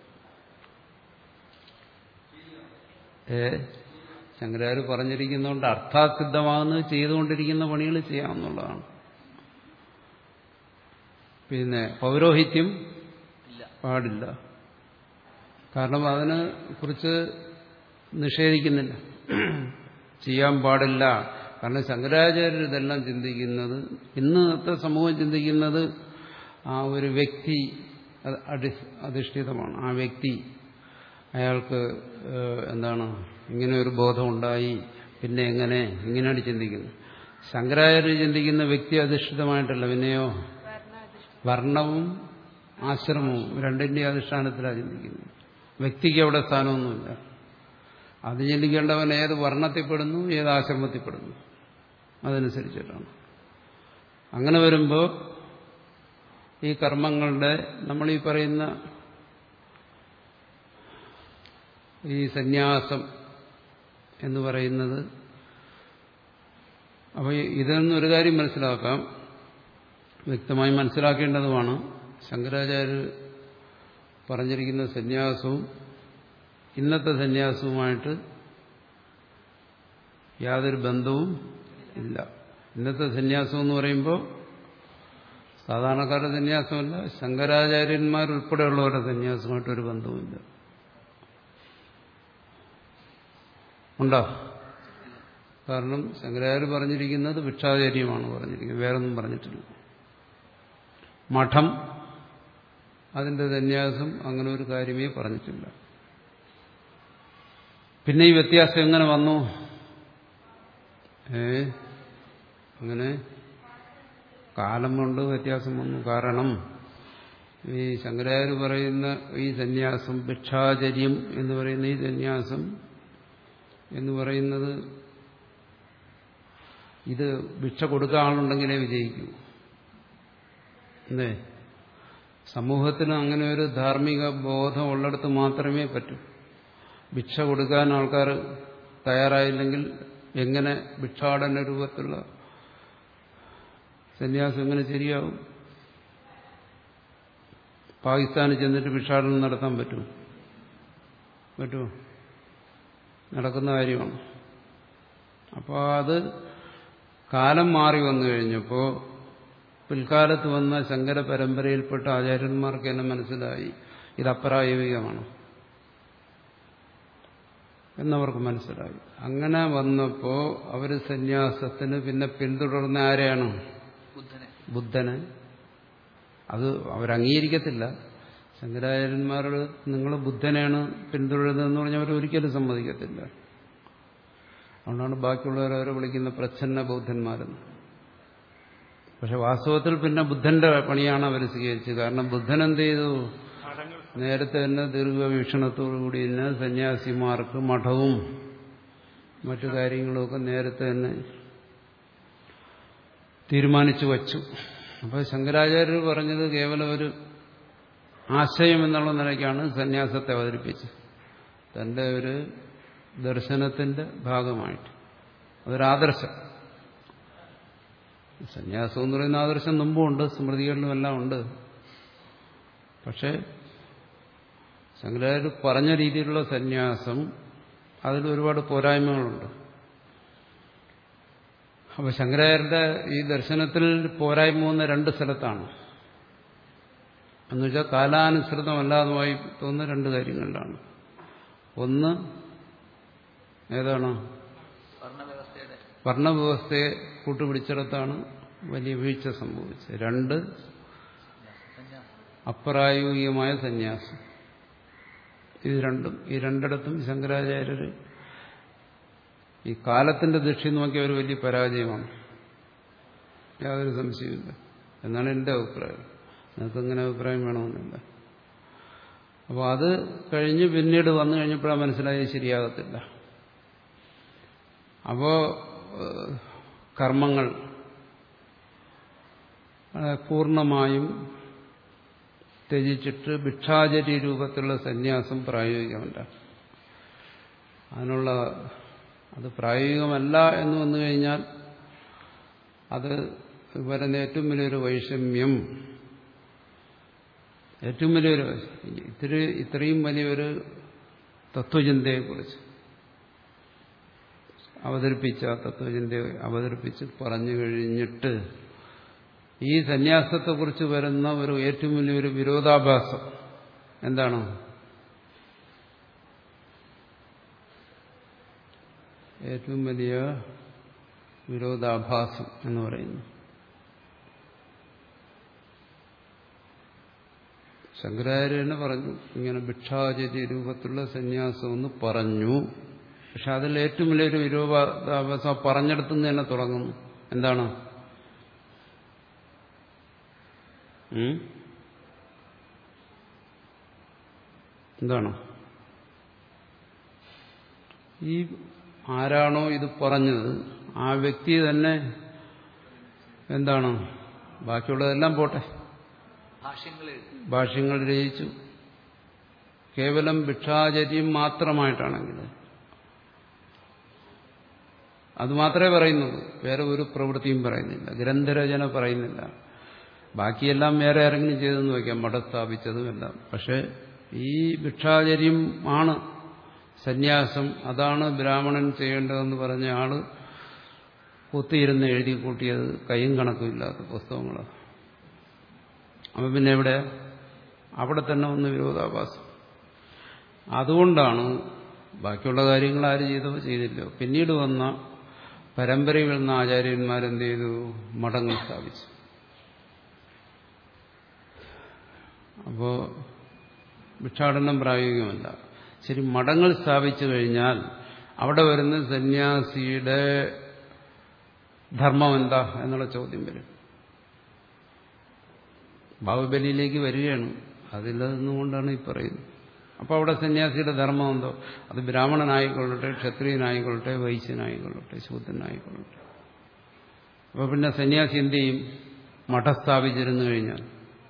ഏ ശങ്കരാചാര്യ പറഞ്ഞിരിക്കുന്നതുകൊണ്ട് അർത്ഥാസിദ്ധമാകുന്നത് ചെയ്തുകൊണ്ടിരിക്കുന്ന പണികൾ ചെയ്യാമെന്നുള്ളതാണ്. പിന്നെ പൗരോഹിത്യം പാടില്ല. കാരണം അതിനെ കുറിച്ച് നിഷേധിക്കുന്നില്ല, ചെയ്യാൻ പാടില്ല. കാരണം ശങ്കരാചാര്യർ ഇതെല്ലാം ചിന്തിക്കുന്നത്, ഇന്നത്തെ സമൂഹം ചിന്തിക്കുന്നത് ആ ഒരു വ്യക്തി അധിഷ്ഠിതമാണ്. ആ വ്യക്തി അയാൾക്ക് എന്താണ് ഇങ്ങനെ ഒരു ബോധമുണ്ടായി, പിന്നെ എങ്ങനെ, ഇങ്ങനെയാണ് ചിന്തിക്കുന്നത്. ശങ്കരാചാര്യ ചിന്തിക്കുന്ന വ്യക്തി അധിഷ്ഠിതമായിട്ടല്ല, പിന്നെയോ വർണ്ണവും ആശ്രമവും രണ്ടിന്റെ അധിഷ്ഠാനത്തിലാണ് ചിന്തിക്കുന്നത്. വ്യക്തിക്ക് അവിടെ സ്ഥാനമൊന്നുമില്ല. അത് ചിന്തിക്കേണ്ടവൻ ഏത് വർണ്ണത്തിൽപ്പെടുന്നു, ഏത് ആശ്രമത്തിൽപ്പെടുന്നു, അതനുസരിച്ചിട്ടാണ്. അങ്ങനെ വരുമ്പോൾ ഈ കർമ്മങ്ങളുടെ നമ്മളീ പറയുന്ന ഈ സന്യാസം എന്ന് പറയുന്നത്, അപ്പോൾ ഇതിൽ നിന്നൊരു കാര്യം മനസ്സിലാക്കാം, വ്യക്തമായി മനസ്സിലാക്കേണ്ടതുമാണ്. ശങ്കരാചാര്യർ പറഞ്ഞിരിക്കുന്ന സന്യാസവും ഇന്നത്തെ സന്യാസവുമായിട്ട് യാതൊരു ബന്ധവും ഇല്ല. ഇന്നത്തെ സന്യാസം എന്ന് പറയുമ്പോൾ സാധാരണക്കാരുടെ സന്യാസമല്ല, ശങ്കരാചാര്യന്മാരുൾപ്പെടെയുള്ളവരുടെ സന്യാസമായിട്ടൊരു ബന്ധവുമില്ല. ഉണ്ടോ? കാരണം ശങ്കരാചാര്യ പറഞ്ഞിരിക്കുന്നത് ഭിക്ഷാചാര്യമാണ് പറഞ്ഞിരിക്കുന്നത്, വേറൊന്നും പറഞ്ഞിട്ടില്ല. മഠം, അതിന്റെ സന്യാസം, അങ്ങനെ ഒരു കാര്യമേ പറഞ്ഞിട്ടില്ല. പിന്നെ ഈ വ്യത്യാസം എങ്ങനെ വന്നു? ഏ അങ്ങനെ കാലം കൊണ്ട് വ്യത്യാസം വന്നു. കാരണം ഈ ശങ്കരാചാര്യ പറയുന്ന ഈ സന്യാസം, ഭിക്ഷാചര്യം എന്ന് പറയുന്ന ഈ സന്യാസം എന്ന് പറയുന്നത്, ഇത് ഭിക്ഷ കൊടുക്കാൻ ആളുണ്ടെങ്കിലേ വിജയിക്കൂ. അല്ലേ? സമൂഹത്തിന് അങ്ങനെ ഒരു ധാർമ്മിക ബോധം ഉള്ളിടത്ത് മാത്രമേ പറ്റൂ. ഭിക്ഷ കൊടുക്കാൻ ആൾക്കാർ തയ്യാറായില്ലെങ്കിൽ എങ്ങനെ ഭിക്ഷാടന രൂപത്തിലുള്ള സന്യാസം എങ്ങനെ ശരിയാവും? പാകിസ്ഥാനിൽ ചെന്നിട്ട് ഭിക്ഷാടനം നടത്താൻ പറ്റുമോ? പറ്റുമോ? നടക്കുന്ന കാര്യമാണ്. അപ്പോൾ അത് കാലം മാറി വന്നു കഴിഞ്ഞപ്പോൾ പിൽക്കാലത്ത് വന്ന ശങ്കര പരമ്പരയിൽപ്പെട്ട ആചാര്യന്മാർക്ക് എന്നെ മനസ്സിലായി ഇത് അപ്രായോഗികമാണ് എന്നവർക്ക് മനസ്സിലായി. അങ്ങനെ വന്നപ്പോൾ അവർ സന്യാസത്തിന് പിന്നെ പിന്തുടർന്ന ആരെയാണ്? ബുദ്ധനെ. അത് അവരംഗീകരിക്കത്തില്ല. ശങ്കരാചാര്യന്മാരോട് നിങ്ങൾ ബുദ്ധനെയാണ് പിന്തുടരുന്നതെന്ന് പറഞ്ഞാൽ അവർ ഒരിക്കലും സമ്മതിക്കത്തില്ല. അതുകൊണ്ടാണ് ബാക്കിയുള്ളവർ അവരെ വിളിക്കുന്ന പ്രച്ഛന്ന ബൗദ്ധന്മാരെന്ന്. പക്ഷെ വാസ്തവത്തിൽ പിന്നെ ബുദ്ധന്റെ പണിയാണ് അവർ സ്വീകരിച്ചത്. കാരണം ബുദ്ധൻ എന്ത് ചെയ്തു? നേരത്തെ തന്നെ ദീർഘവീക്ഷണത്തോടുകൂടി തന്നെ സന്യാസിമാർക്ക് മഠവും മറ്റു കാര്യങ്ങളുമൊക്കെ നേരത്തെ തന്നെ തീരുമാനിച്ചു വച്ചു. അപ്പോൾ ശങ്കരാചാര്യർ പറഞ്ഞത് കേവലം ഒരു ആശയം എന്നുള്ള നിലയ്ക്കാണ് സന്യാസത്തെ അവതരിപ്പിച്ചത്, തന്റെ ഒരു ദർശനത്തിന്റെ ഭാഗമായിട്ട്. അതൊരാദർശം. സന്യാസം എന്ന് പറയുന്ന ആദർശം മുമ്പുണ്ട്, സ്മൃതികളിലും എല്ലാം ഉണ്ട്. പക്ഷെ ശങ്കരാചാര്യർ പറഞ്ഞ രീതിയിലുള്ള സന്യാസം അതിൽ ഒരുപാട് പോരായ്മകളുണ്ട്. അപ്പോൾ ശങ്കരാചാര്യരുടെ ഈ ദർശനത്തിൽ പോരായ്മ വന്ന രണ്ട് സ്ഥലത്താണ്. എന്നുവെച്ചാൽ കാലാനുസൃതമല്ലാതുമായി തോന്നുന്ന രണ്ട് കാര്യങ്ങളിലാണ്. ഒന്ന് ഏതാണ്? വർണ്ണവ്യവസ്ഥയെ കൂട്ടുപിടിച്ചിടത്താണ് വലിയ വീഴ്ച സംഭവിച്ചത്. രണ്ട്, അപ്രായോഗികമായ സന്യാസം. ഇത് രണ്ടും ഈ രണ്ടിടത്തും ശങ്കരാചാര്യർ ഈ കാലത്തിന്റെ ദൃഷ്ടി നോക്കിയ ഒരു വലിയ പരാജയമാണ്, യാതൊരു സംശയമില്ല എന്നാണ് എൻ്റെ അഭിപ്രായം. നിങ്ങൾക്ക് അങ്ങനെ അഭിപ്രായം വേണമെന്നില്ല. അപ്പോൾ അത് കഴിഞ്ഞ് പിന്നീട് വന്നു കഴിഞ്ഞപ്പോഴാണ് മനസ്സിലായത് ശരിയാകത്തില്ല. അപ്പോൾ കർമ്മങ്ങൾ പൂർണ്ണമായും ത്യജിച്ചിട്ട് ഭിക്ഷാചര്യ രൂപത്തിലുള്ള സന്യാസം പ്രായോഗികമല്ല. അതിനുള്ള അത് പ്രായോഗികമല്ല എന്ന് വന്നു കഴിഞ്ഞാൽ അത് വരുന്ന ഏറ്റവും വലിയൊരു വൈഷമ്യം, ഏറ്റവും വലിയൊരു ഇത്തിരി ഇത്രയും വലിയൊരു തത്വചിന്തയെക്കുറിച്ച് അവതരിപ്പിച്ച തത്വചിന്തയെ അവതരിപ്പിച്ച് പറഞ്ഞു കഴിഞ്ഞിട്ട് ഈ സന്യാസത്തെക്കുറിച്ച് വരുന്ന ഒരു ഏറ്റവും വലിയൊരു വിരോധാഭാസം എന്താണ്? ഏറ്റവും വലിയ വിരോധാഭാസം എന്ന് പറയുന്നു ശങ്കരാചാര്യ തന്നെ പറഞ്ഞു, ഇങ്ങനെ ഭിക്ഷാചര്യ രൂപത്തിലുള്ള സന്യാസം എന്ന് പറഞ്ഞു. പക്ഷെ അതിൽ ഏറ്റവും വലിയൊരു വിരോധാഭാസം പറഞ്ഞെടുത്തുനിന്ന് തന്നെ തുടങ്ങുന്നു. എന്താണ്? എന്താണ്? ഈ ആരാണോ ഇത് പറഞ്ഞത് ആ വ്യക്തി തന്നെ എന്താണ്? ബാക്കിയുള്ളതെല്ലാം പോട്ടെ, ഭാഷ്യങ്ങൾ രചിച്ചു. കേവലം ഭിക്ഷാചര്യം മാത്രമായിട്ടാണെങ്കിൽ അത് മാത്രമേ പറയുന്നുള്ളൂ, വേറെ ഒരു പ്രവൃത്തിയും പറയുന്നില്ല, ഗ്രന്ഥരചന പറയുന്നില്ല. ബാക്കിയെല്ലാം വേറെ ആരെങ്കിലും ചെയ്തെന്ന് വയ്ക്കാം, മഠം സ്ഥാപിച്ചതുമെല്ലാം. പക്ഷെ ഈ ഭിക്ഷാചര്യം ആണ് സന്യാസം, അതാണ് ബ്രാഹ്മണൻ ചെയ്യേണ്ടതെന്ന് പറഞ്ഞ ആള് കുത്തിയിരുന്ന് എഴുതി കൂട്ടിയത് കയ്യും കണക്കുമില്ലാത്ത പുസ്തകങ്ങൾ. അപ്പം പിന്നെ എവിടെ? അവിടെ തന്നെ ഒന്ന് വിരോധാഭാസം. അതുകൊണ്ടാണ് ബാക്കിയുള്ള കാര്യങ്ങൾ ആര് ചെയ്തോ ചെയ്തില്ലോ പിന്നീട് വന്ന പരമ്പരയിൽ വന്ന ആചാര്യന്മാരെന്ത് ചെയ്തു? മഠങ്ങൾ സ്ഥാപിച്ചു. അപ്പോ ഭിക്ഷാടനം പ്രായോഗികമല്ല. ശരി, മഠങ്ങൾ സ്ഥാപിച്ചു കഴിഞ്ഞാൽ അവിടെ വരുന്ന സന്യാസിയുടെ ധർമ്മം എന്താ എന്നുള്ള ചോദ്യം വരും. ബാഹുബലിയിലേക്ക് വരികയാണ്, അതിലൊന്നുകൊണ്ടാണ് ഈ പറയുന്നത്. അപ്പോൾ അവിടെ സന്യാസിയുടെ ധർമ്മം എന്തോ, അത് ബ്രാഹ്മണനായിക്കൊള്ളട്ടെ, ക്ഷത്രിയനായിക്കൊള്ളട്ടെ, വൈശ്യനായിക്കൊള്ളട്ടെ, ശൂദ്രനായിക്കൊള്ളട്ടെ. അപ്പോൾ പിന്നെ സന്യാസി എന്ത് ചെയ്യും? മഠം സ്ഥാപിച്ചിരുന്നു കഴിഞ്ഞാൽ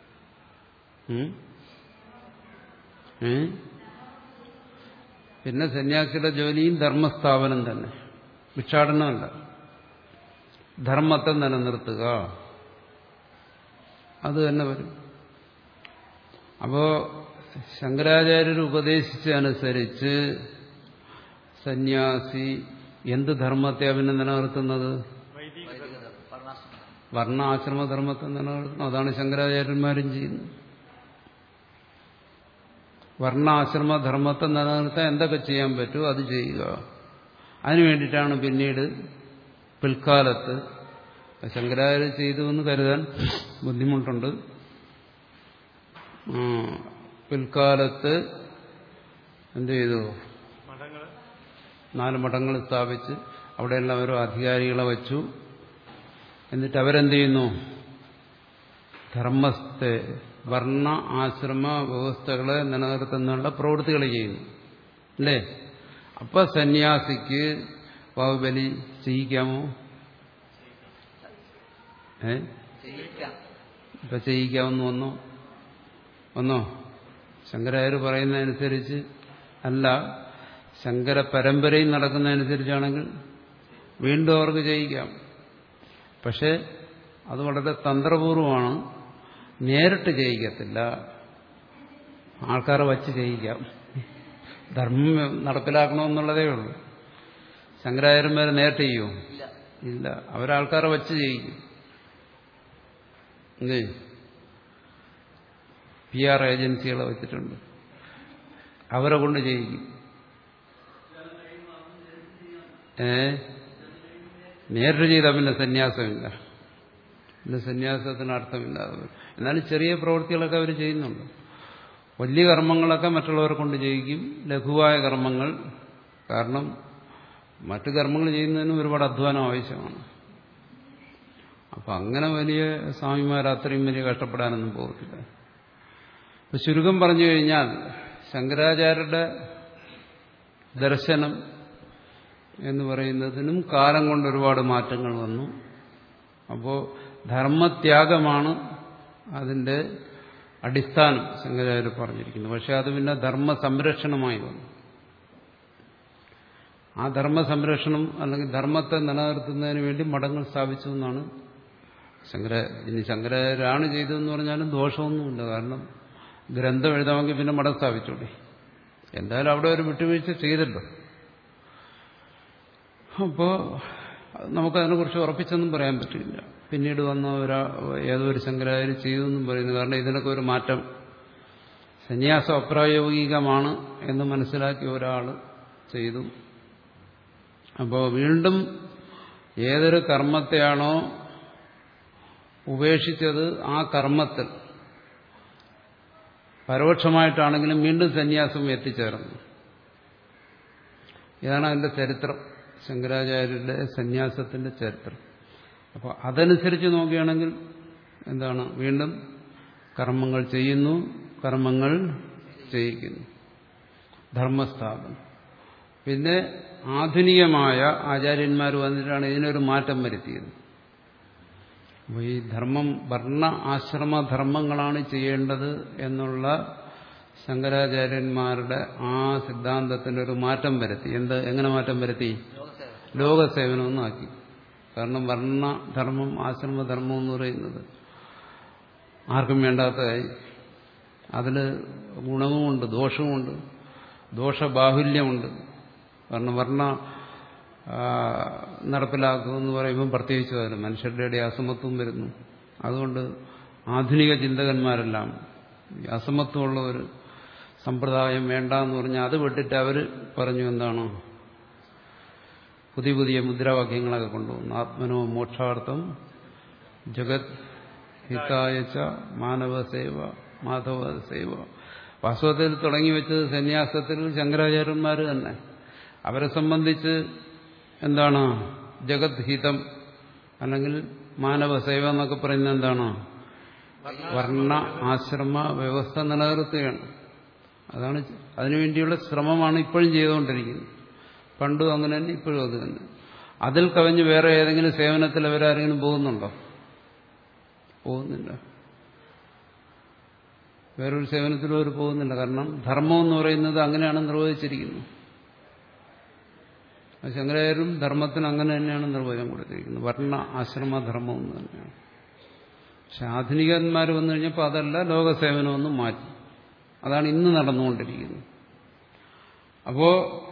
പിന്നെ സന്യാസിയുടെ ജോലിയും ധർമ്മസ്ഥാപനം തന്നെ, ഭിക്ഷാടനമല്ല, ധർമ്മത്തെ നിലനിർത്തുക, അത് തന്നെ വരും. അപ്പോ ശങ്കരാചാര്യർ ഉപദേശിച്ചനുസരിച്ച് സന്യാസി എന്ത് ധർമ്മത്തെ അവനെ നിലനിർത്തുന്നത്? വർണ്ണ ആശ്രമധർമ്മത്തെ നിലനിർത്തുന്നു. അതാണ് ശങ്കരാചാര്യന്മാരും ചെയ്യുന്നത്. വർണ്ണ ആശ്രമധർമ്മത്തെ നിലനിർത്താൻ എന്തൊക്കെ ചെയ്യാൻ പറ്റുമോ അത് ചെയ്യുക. അതിനു വേണ്ടിയിട്ടാണ് പിന്നീട് പിൽക്കാലത്ത് ശങ്കരാചാര്യ ചെയ്തു എന്ന് കരുതാൻ ബുദ്ധിമുട്ടുണ്ട്. പിൽക്കാലത്ത് എന്ത് ചെയ്തു? നാല് മഠങ്ങൾ സ്ഥാപിച്ച് അവിടെയെല്ലാം ഓരോ അധികാരികളെ വച്ചു. എന്നിട്ട് അവരെന്ത് ചെയ്യുന്നു? ധർമ്മത്തെ, വർണ്ണ ആശ്രമ വ്യവസ്ഥകളെ നിലനിർത്തുന്നുള്ള പ്രവൃത്തികൾ ചെയ്യുന്നു, അല്ലേ? അപ്പൊ സന്യാസിക്ക് ബാഹുബലി ചെയ്യിക്കാമോ? ഏ ഇപ്പൊ ചെയ്യിക്കാമെന്ന് വന്നോ? വന്നോ? ശങ്കരാചാര്യ പറയുന്നതനുസരിച്ച് അല്ല, ശങ്കര പരമ്പരയിൽ നടക്കുന്നതനുസരിച്ചാണെങ്കിൽ വീണ്ടും അവർക്ക് ചെയ്യിക്കാം. പക്ഷെ അത് വളരെ തന്ത്രപൂർവമാണ്, നേരിട്ട് ചെയ്യിക്കത്തില്ല, ആൾക്കാരെ വച്ച് ചെയ്യിക്കാം. ധർമ്മം നടപ്പിലാക്കണമെന്നുള്ളതേ ഉള്ളൂ. ശങ്കരാചാര്യന്മാരെ നേരിട്ട് ചെയ്യുമോ? ഇല്ല, അവരാൾക്കാരെ വച്ച് ചെയ്യിക്കും. എന്തേ? പി ആർ ഏജൻസികളെ വെച്ചിട്ടുണ്ട്, അവരെ കൊണ്ട് ചെയ്യിക്കും. ഏ നേരിട്ട് ചെയ്താൽ പിന്നെ സന്യാസമില്ല. പിന്നെ സന്യാസത്തിന് അർത്ഥമില്ലാതെ വരും. എന്നാലും ചെറിയ പ്രവൃത്തികളൊക്കെ അവർ ചെയ്യുന്നുണ്ട്. വലിയ കർമ്മങ്ങളൊക്കെ മറ്റുള്ളവരെ കൊണ്ട് ചെയ്യിക്കും. ലഘുവായ കർമ്മങ്ങൾ, കാരണം മറ്റു കർമ്മങ്ങൾ ചെയ്യുന്നതിന് ഒരുപാട് അധ്വാനം ആവശ്യമാണ്. അപ്പം അങ്ങനെ വലിയ സ്വാമിമാർ അത്രയും വലിയ കഷ്ടപ്പെടാനൊന്നും പോകത്തില്ല. ഇപ്പം ചുരുക്കം പറഞ്ഞു കഴിഞ്ഞാൽ ശങ്കരാചാര്യരുടെ ദർശനം എന്ന് പറയുന്നതിനും കാലം കൊണ്ട് ഒരുപാട് മാറ്റങ്ങൾ വന്നു. അപ്പോൾ ധർമ്മത്യാഗമാണ് അതിൻ്റെ അടിസ്ഥാനം ശങ്കരാചാര്യർ പറഞ്ഞിരിക്കുന്നത്. പക്ഷെ അത് പിന്നെ ധർമ്മ സംരക്ഷണമായി വന്നു. ആ ധർമ്മ സംരക്ഷണം അല്ലെങ്കിൽ ധർമ്മത്തെ നിലനിർത്തുന്നതിന് വേണ്ടി മഠങ്ങൾ സ്ഥാപിച്ചു എന്നാണ് ശങ്കര ഇനി ശങ്കരാചാര്യരാണ് ചെയ്തതെന്ന് പറഞ്ഞാലും ദോഷമൊന്നുമില്ല. കാരണം ഗ്രന്ഥം എഴുതാമെങ്കിൽ പിന്നെ മഠം സ്ഥാപിച്ചോളി. എന്തായാലും അവിടെ ഒരു വിട്ടുവീഴ്ച ചെയ്തല്ലോ. അപ്പോൾ നമുക്കതിനെക്കുറിച്ച് ഉറപ്പിച്ചൊന്നും പറയാൻ പറ്റില്ല. പിന്നീട് വന്ന ഒരാ ഏതോ ഒരു ശങ്കരാചാര്യ ചെയ്തെന്നും പറയുന്നു. കാരണം ഇതിനൊക്കെ ഒരു മാറ്റം, സന്യാസം അപ്രായോഗികമാണ് എന്ന് മനസ്സിലാക്കിയ ഒരാൾ ചെയ്തു. അപ്പോൾ വീണ്ടും ഏതൊരു കർമ്മത്തെയാണോ ഉപേക്ഷിച്ചത് ആ കർമ്മത്തിൽ പരോക്ഷമായിട്ടാണെങ്കിലും വീണ്ടും സന്യാസം എത്തിച്ചേർന്നു. ഇതാണ് അതിന്റെ ചരിത്രം, ശങ്കരാചാര്യരുടെ സന്യാസത്തിന്റെ ചരിത്രം. അപ്പോൾ അതനുസരിച്ച് നോക്കുകയാണെങ്കിൽ എന്താണ്, വീണ്ടും കർമ്മങ്ങൾ ചെയ്യുന്നു, കർമ്മങ്ങൾ ചെയ്യിക്കുന്നു, ധർമ്മസ്ഥാപനം. പിന്നെ ആധുനികമായ ആചാര്യന്മാർ വന്നിട്ടാണ് ഇതിനൊരു മാറ്റം വരുത്തിയത്. അപ്പോൾ ഈ ധർമ്മം, വർണ്ണ ആശ്രമ ധർമ്മങ്ങളാണ് ചെയ്യേണ്ടത് എന്നുള്ള ശങ്കരാചാര്യന്മാരുടെ ആ സിദ്ധാന്തത്തിനൊരു മാറ്റം വരുത്തി. എന്ത് എങ്ങനെ മാറ്റം വരുത്തി? ലോകസേവനമൊന്നാക്കി. കാരണം വർണ്ണധർമ്മം ആശ്രമധർമ്മം എന്ന് പറയുന്നത് ആർക്കും വേണ്ടാത്തതായി. അതിൽ ഗുണവുമുണ്ട് ദോഷവുമുണ്ട്, ദോഷബാഹുല്യമുണ്ട്. കാരണം വർണ്ണ നടപ്പിലാക്കുമെന്ന് പറയുമ്പോൾ പ്രത്യേകിച്ച് അതിന് മനുഷ്യരുടെ ഇടയിൽ അസമത്വം വരുന്നു. അതുകൊണ്ട് ആധുനിക ചിന്തകന്മാരെല്ലാം അസമത്വമുള്ള ഒരു സമ്പ്രദായം വേണ്ട എന്ന് പറഞ്ഞാൽ അത് വിട്ടിട്ട് അവർ പറഞ്ഞു എന്താണ്, പുതിയ പുതിയ മുദ്രാവാക്യങ്ങളൊക്കെ കൊണ്ടുവന്നു. ആത്മനോ മോക്ഷാർത്ഥം ജഗത് ഹിതായച്ച മാനവസേവ മാധവസേവ. വാസ്തവത്തിൽ തുടങ്ങി വെച്ചത് സന്യാസത്തിൽ ശങ്കരാചാര്യന്മാർ തന്നെ. അവരെ സംബന്ധിച്ച് എന്താണ് ജഗത് ഹിതം അല്ലെങ്കിൽ മാനവസേവ എന്നൊക്കെ പറയുന്നത് എന്താണ്? വർണ്ണ ആശ്രമ വ്യവസ്ഥ നിലനിർത്തുകയാണ്. അതാണ് അതിനുവേണ്ടിയുള്ള ശ്രമമാണ് ഇപ്പോഴും ചെയ്തുകൊണ്ടിരിക്കുന്നത്. പണ്ടും അങ്ങനെ തന്നെ, ഇപ്പോഴും അത് തന്നെ. അതിൽ കവിഞ്ഞ് വേറെ ഏതെങ്കിലും സേവനത്തിൽ അവരാരെങ്കിലും പോകുന്നുണ്ടോ? പോകുന്നില്ല. വേറൊരു സേവനത്തിലും അവർ പോകുന്നില്ല. കാരണം ധർമ്മം എന്ന് പറയുന്നത് അങ്ങനെയാണ് നിർവഹിച്ചിരിക്കുന്നത്. ശങ്കരാചാര്യരും ധർമ്മത്തിന് അങ്ങനെ തന്നെയാണ് നിർവചനം കൊടുത്തിരിക്കുന്നത്. വർണ്ണ ആശ്രമധർമ്മം എന്ന് തന്നെയാണ്. പക്ഷെ ആധുനികന്മാർ വന്നു കഴിഞ്ഞപ്പോൾ അതല്ല, ലോകസേവനമൊന്നും മാറ്റി. അതാണ് ഇന്ന് നടന്നുകൊണ്ടിരിക്കുന്നത്. അപ്പോ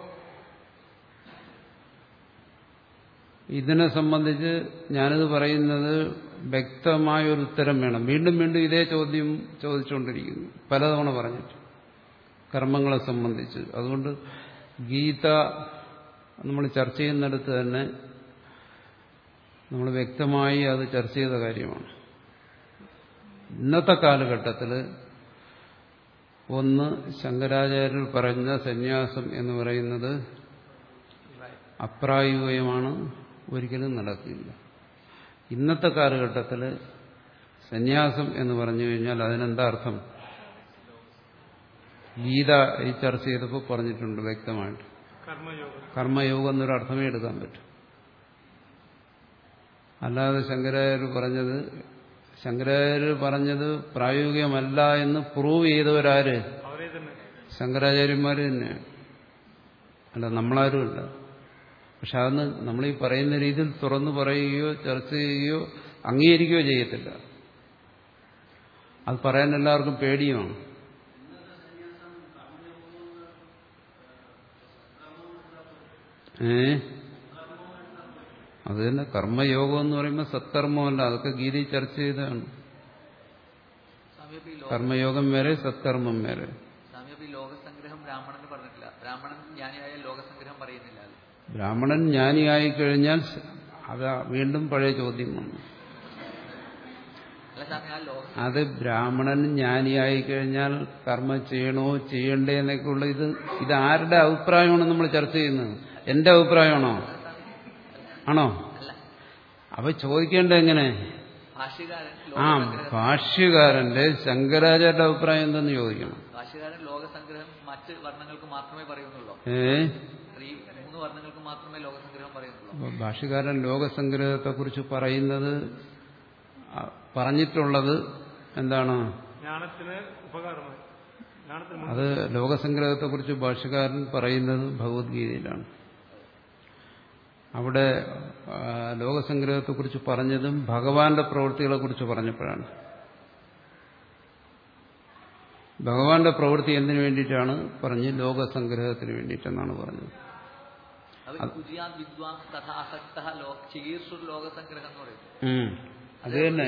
ഇതിനെ സംബന്ധിച്ച് ഞാനിത് പറയുന്നത് വ്യക്തമായൊരു ഉത്തരം വേണം. വീണ്ടും വീണ്ടും ഇതേ ചോദ്യം ചോദിച്ചുകൊണ്ടിരിക്കുന്നു, പലതവണ പറഞ്ഞിട്ട്, കർമ്മങ്ങളെ സംബന്ധിച്ച്. അതുകൊണ്ട് ഗീത നമ്മൾ ചർച്ച ചെയ്യുന്നിടത്ത് തന്നെ നമ്മൾ വ്യക്തമായി അത് ചർച്ച ചെയ്ത കാര്യമാണ്. ഇന്നത്തെ കാലഘട്ടത്തിൽ ഒന്ന്, ശങ്കരാചാര്യർ പറഞ്ഞ സന്യാസം എന്ന് പറയുന്നത് അപ്രായോഗികമാണ്, ഒരിക്കലും നടക്കില്ല. ഇന്നത്തെ കാലഘട്ടത്തിൽ സന്യാസം എന്ന് പറഞ്ഞു കഴിഞ്ഞാൽ അതിനെന്താ അർത്ഥം? ഗീത ഈ ചർച്ച ചെയ്തപ്പോൾ പറഞ്ഞിട്ടുണ്ട് വ്യക്തമായിട്ട്. കർമ്മയോഗം എന്നൊരു അർത്ഥമേ എടുക്കാൻ പറ്റും. അല്ലാതെ ശങ്കരാചാര്യർ പറഞ്ഞത് ശങ്കരാചാര്യർ പറഞ്ഞത് പ്രായോഗികമല്ല എന്ന് പ്രൂവ് ചെയ്തവരാര്? ശങ്കരാചാര്യന്മാർ തന്നെയാണ്, അല്ല നമ്മളാരുമല്ല. പക്ഷെ അതൊന്ന് നമ്മൾ ഈ പറയുന്ന രീതിയിൽ തുറന്നു പറയുകയോ ചർച്ച ചെയ്യുകയോ അംഗീകരിക്കുകയോ ചെയ്യത്തില്ല. അത് പറയാൻ എല്ലാവർക്കും പേടിയുമാണ്. ഏ അത് തന്നെ, കർമ്മയോഗം എന്ന് പറയുമ്പോൾ സത്കർമ്മമല്ല, അതൊക്കെ ഗീതയിൽ ചർച്ച ചെയ്തതാണ്. കർമ്മയോഗം വേറെ, സത്കർമ്മം വേറെ. ലോകസംഗ്രഹം ബ്രാഹ്മണന് പറഞ്ഞിട്ടില്ല. ബ്രാഹ്മണൻ ജ്ഞാനിയായ ലോകസംഗ്രഹം പറയുന്നില്ല. ബ്രാഹ്മണൻ ജ്ഞാനിയായി കഴിഞ്ഞാൽ അത് വീണ്ടും പഴയ ചോദ്യം വന്നു. അല്ല സ്വാമി ആ ലോക അത് ബ്രാഹ്മണൻ ജ്ഞാനിയായി കഴിഞ്ഞാൽ കർമ്മം ചെയ്യണോ ചെയ്യണ്ടേ എന്നൊക്കെയുള്ള ഇത് ഇത് ആരുടെ അഭിപ്രായമാണ് നമ്മൾ ചർച്ച ചെയ്യുന്നത്? എന്റെ അഭിപ്രായമാണോ? ആണോ? അല്ല അപ്പൊ ചോദിക്കേണ്ടത് എങ്ങനെ? ഭാഷ്യകാരൻ ആ ലോകസംഗ്രഹം ഭാഷ്യകാരന്റെ ശങ്കരാചാര്യന്റെ അഭിപ്രായം എന്തെന്ന് ചോദിക്കണം. ഭാഷ്യകാരൻ ലോകസംഗ്രഹം മറ്റ് വർണ്ണങ്ങൾക്ക് മാത്രമേ പറയുന്നുള്ളൂ. ഏ ഈ മൂന്ന് വർണ്ണങ്ങൾക്ക് മാത്രമേ ലോകസംഗ്രഹം പറയുന്നുള്ളൂ. അപ്പൊ ഭാഷ്യകാരൻ ലോകസംഗ്രഹത്തെ കുറിച്ച് പറയുന്നത് പറഞ്ഞിട്ടുള്ളത് എന്താണ്? ജ്ഞാനത്തിന് ഉപകാരമായി. ജ്ഞാനത്തിന് അത് ലോകസംഗ്രഹത്തെ കുറിച്ച് ഭാഷ്യകാരൻ പറയുന്നത് ഭഗവത്ഗീതയിലാണ്. അവിടെ ലോകസംഗ്രഹത്തെക്കുറിച്ച് പറഞ്ഞതും ഭഗവാന്റെ പ്രവൃത്തികളെ കുറിച്ച് പറഞ്ഞപ്പോഴാണ്. ഭഗവാന്റെ പ്രവൃത്തി എന്തിനു വേണ്ടിയിട്ടാണ് പറഞ്ഞ്? ലോകസംഗ്രഹത്തിന് വേണ്ടിയിട്ടെന്നാണ് പറഞ്ഞത്. അത് തന്നെ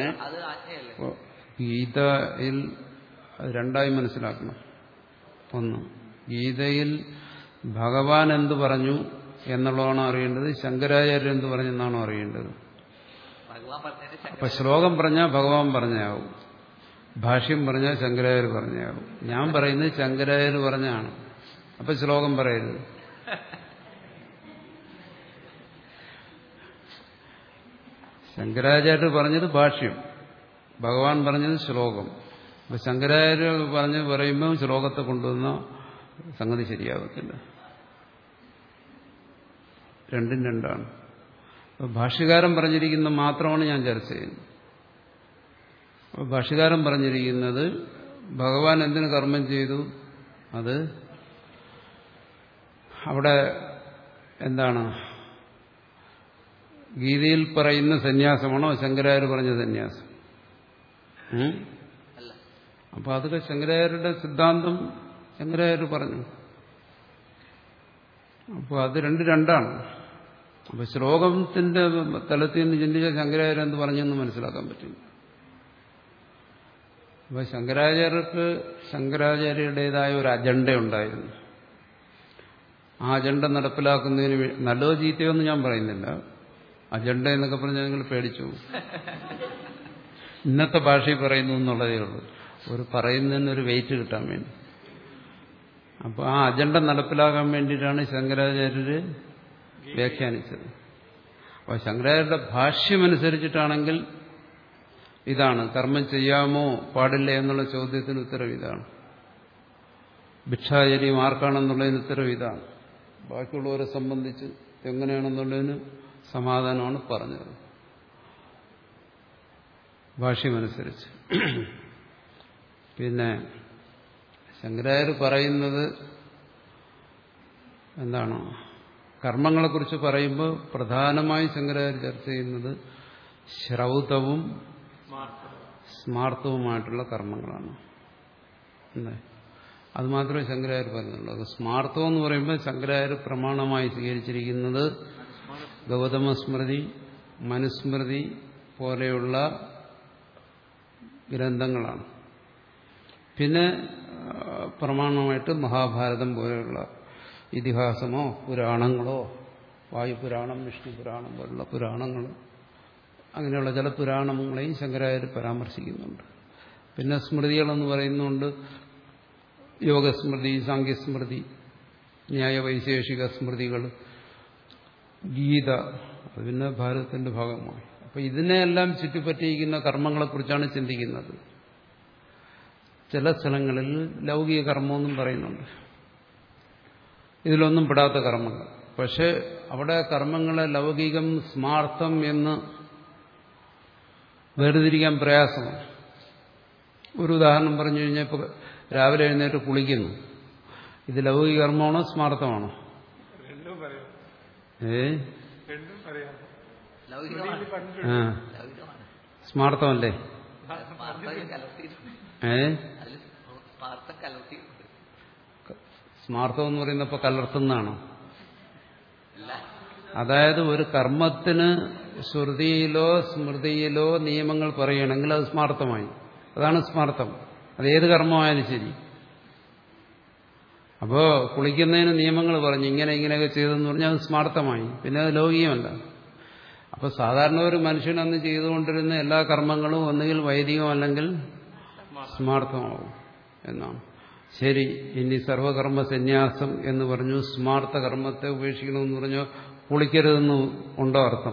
ഗീതയിൽ രണ്ടായി മനസ്സിലാക്കണം. ഒന്ന്, ഗീതയിൽ ഭഗവാൻ എന്ത് പറഞ്ഞു എന്നുള്ളതാണോ അറിയേണ്ടത്, ശങ്കരാചാര്യർ എന്ത് പറഞ്ഞെന്നാണോ അറിയേണ്ടത്? അപ്പൊ ശ്ലോകം പറഞ്ഞാൽ ഭഗവാൻ പറഞ്ഞാവും, ഭാഷ്യം പറഞ്ഞാൽ ശങ്കരാചാര്യർ പറഞ്ഞാവും. ഞാൻ പറയുന്നത് ശങ്കരാചാര്യർ പറഞ്ഞാണ്. അപ്പൊ ശ്ലോകം പറയരുത്. ശങ്കരാചാര്യർ പറഞ്ഞത് ഭാഷ്യം, ഭഗവാൻ പറഞ്ഞത് ശ്ലോകം. അപ്പൊ ശങ്കരാചാര്യർ പറഞ്ഞ് പറയുമ്പോൾ ശ്ലോകത്തെ കൊണ്ടുവന്ന സംഗതി ശരിയാവത്തില്ല. രണ്ടും രണ്ടാണ്. ഭാഷ്യകാരൻ പറഞ്ഞിരിക്കുന്നത് മാത്രമാണ് ഞാൻ ചർച്ച ചെയ്യുന്നത്. ഭാഷ്യകാരൻ പറഞ്ഞിരിക്കുന്നത് ഭഗവാൻ എന്തിനു കർമ്മം ചെയ്തു, അത് അവിടെ എന്താണ് ഗീതയിൽ പറയുന്ന സന്യാസമാണോ ശങ്കരാചാര്യർ പറഞ്ഞ സന്യാസം? അപ്പൊ അതൊക്കെ ശങ്കരാചാര്യരുടെ സിദ്ധാന്തം ശങ്കരാചാര്യർ പറഞ്ഞു. അപ്പോൾ അത് രണ്ട് രണ്ടാണ്. അപ്പൊ ശ്ലോകത്തിന്റെ തലത്തിൽ നിന്ന് ചിന്തിച്ച ശങ്കരാചാര്യർ എന്ത് പറഞ്ഞെന്ന് മനസ്സിലാക്കാൻ പറ്റില്ല. അപ്പൊ ശങ്കരാചാര്യർക്ക് ശങ്കരാചാര്യരുടേതായ ഒരു അജണ്ട ഉണ്ടായിരുന്നു. ആ അജണ്ട നടപ്പിലാക്കുന്നതിന് നല്ലതോ ചീത്തയോ എന്ന് ഞാൻ പറയുന്നില്ല. അജണ്ട എന്നൊക്കെ പറഞ്ഞാൽ നിങ്ങൾ പേടിച്ചു. ഇന്നത്തെ ഭാഷയിൽ പറയുന്നു എന്നുള്ളതേ ഉള്ളൂ, ഒരു പറയുന്നതിനൊരു വെയിറ്റ് കിട്ടാൻ വേണ്ടി. അപ്പോൾ ആ അജണ്ട നടപ്പിലാക്കാൻ വേണ്ടിയിട്ടാണ് ശങ്കരാചാര്യര് വ്യാഖ്യാനിച്ചത്. അപ്പോൾ ശങ്കരാചാര്യരുടെ ഭാഷ്യമനുസരിച്ചിട്ടാണെങ്കിൽ ഇതാണ്, കർമ്മം ചെയ്യാമോ പാടില്ല എന്നുള്ള ചോദ്യത്തിന് ഉത്തരം ഇതാണ്. ഭിക്ഷാചര്യം ആർക്കാണെന്നുള്ളതിന് ഉത്തരം ഇതാണ്. ബാക്കിയുള്ളവരെ സംബന്ധിച്ച് എങ്ങനെയാണെന്നുള്ളതിന് സമാധാനമാണ് പറഞ്ഞത് ഭാഷ്യമനുസരിച്ച്. പിന്നെ ശങ്കരാചാര്യർ പറയുന്നത് എന്താണ്? കർമ്മങ്ങളെക്കുറിച്ച് പറയുമ്പോൾ പ്രധാനമായും ശങ്കരാചാര്യർ ചർച്ച ചെയ്യുന്നത് ശ്രൗതവും സ്മാർത്ഥവുമായിട്ടുള്ള കർമ്മങ്ങളാണ്. അത് മാത്രമേ ശങ്കരാചാര്യർ പറയുന്നുള്ളൂ. അത് സ്മാർത്ഥം എന്ന് പറയുമ്പോൾ ശങ്കരാചാര്യർ പ്രമാണമായി സ്വീകരിച്ചിരിക്കുന്നത് ഗൗതമസ്മൃതി, മനുസ്മൃതി പോലെയുള്ള ഗ്രന്ഥങ്ങളാണ്. പിന്നെ പ്രമാണമായിട്ട് മഹാഭാരതം പോലെയുള്ള ഇതിഹാസമോ പുരാണങ്ങളോ, വായുപുരാണം, വിഷ്ണു പുരാണം പോലുള്ള പുരാണങ്ങൾ, അങ്ങനെയുള്ള ചില പുരാണങ്ങളെയും ശങ്കരാചാര്യർ പരാമർശിക്കുന്നുണ്ട്. പിന്നെ സ്മൃതികളെന്ന് പറയുന്നുണ്ട്, യോഗസ്മൃതി, സാങ്ക്യസ്മൃതി, ന്യായവൈശേഷിക സ്മൃതികൾ, ഗീത, അത് പിന്നെ ഭാരതത്തിന്റെ ഭാഗമായി. അപ്പൊ ഇതിനെല്ലാം ചുറ്റിപ്പറ്റിയിരിക്കുന്ന കർമ്മങ്ങളെക്കുറിച്ചാണ് ചിന്തിക്കുന്നത്. ചില സ്ഥലങ്ങളിൽ ലൗകിക കർമ്മമെന്നും പറയുന്നുണ്ട്, ഇതിലൊന്നും പെടാത്ത കർമ്മങ്ങൾ. പക്ഷെ അവിടെ കർമ്മങ്ങളെ ലൗകികം സ്മാർത്ഥം എന്ന് വേർതിരിക്കാൻ പ്രയാസമാണ്. ഒരു ഉദാഹരണം പറഞ്ഞു കഴിഞ്ഞാൽ, ഇപ്പോൾ രാവിലെ എഴുന്നേറ്റ് കുളിക്കുന്നു, ഇത് ലൗകിക കർമ്മമാണോ സ്മാർത്ഥമാണോ? ഏ ആ സ്മാർത്ഥമല്ലേ? ഏ സ്മാർത്ഥം എന്ന് പറയുന്നപ്പോ കലർത്തുന്നതാണോ? അതായത് ഒരു കർമ്മത്തിന് ശ്രുതിയിലോ സ്മൃതിയിലോ നിയമങ്ങൾ പറയുകയാണെങ്കിൽ അത് സ്മാർത്ഥമായി. അതാണ് സ്മാർത്ഥം. അതേത് കർമ്മമായാലും ശരി. അപ്പോ കുളിക്കുന്നതിന് നിയമങ്ങൾ പറഞ്ഞു, ഇങ്ങനെ ഇങ്ങനെയൊക്കെ ചെയ്തെന്ന് പറഞ്ഞാൽ അത് സ്മാർത്ഥമായി. പിന്നെ അത് ലൗകികമല്ല. അപ്പൊ സാധാരണ ഒരു മനുഷ്യൻ അന്ന് ചെയ്തുകൊണ്ടിരുന്ന എല്ലാ കർമ്മങ്ങളും ഒന്നുകിൽ വൈദികം അല്ലെങ്കിൽ സ്മാർത്ഥമാവും എന്നാണ്. ശരി, ഇനി സർവകർമ്മ സന്യാസം എന്ന് പറഞ്ഞു, സ്മാർത്ഥ കർമ്മത്തെ ഉപേക്ഷിക്കണമെന്ന് പറഞ്ഞോ കുളിക്കരുതെന്ന് ഉണ്ടോ അർത്ഥം?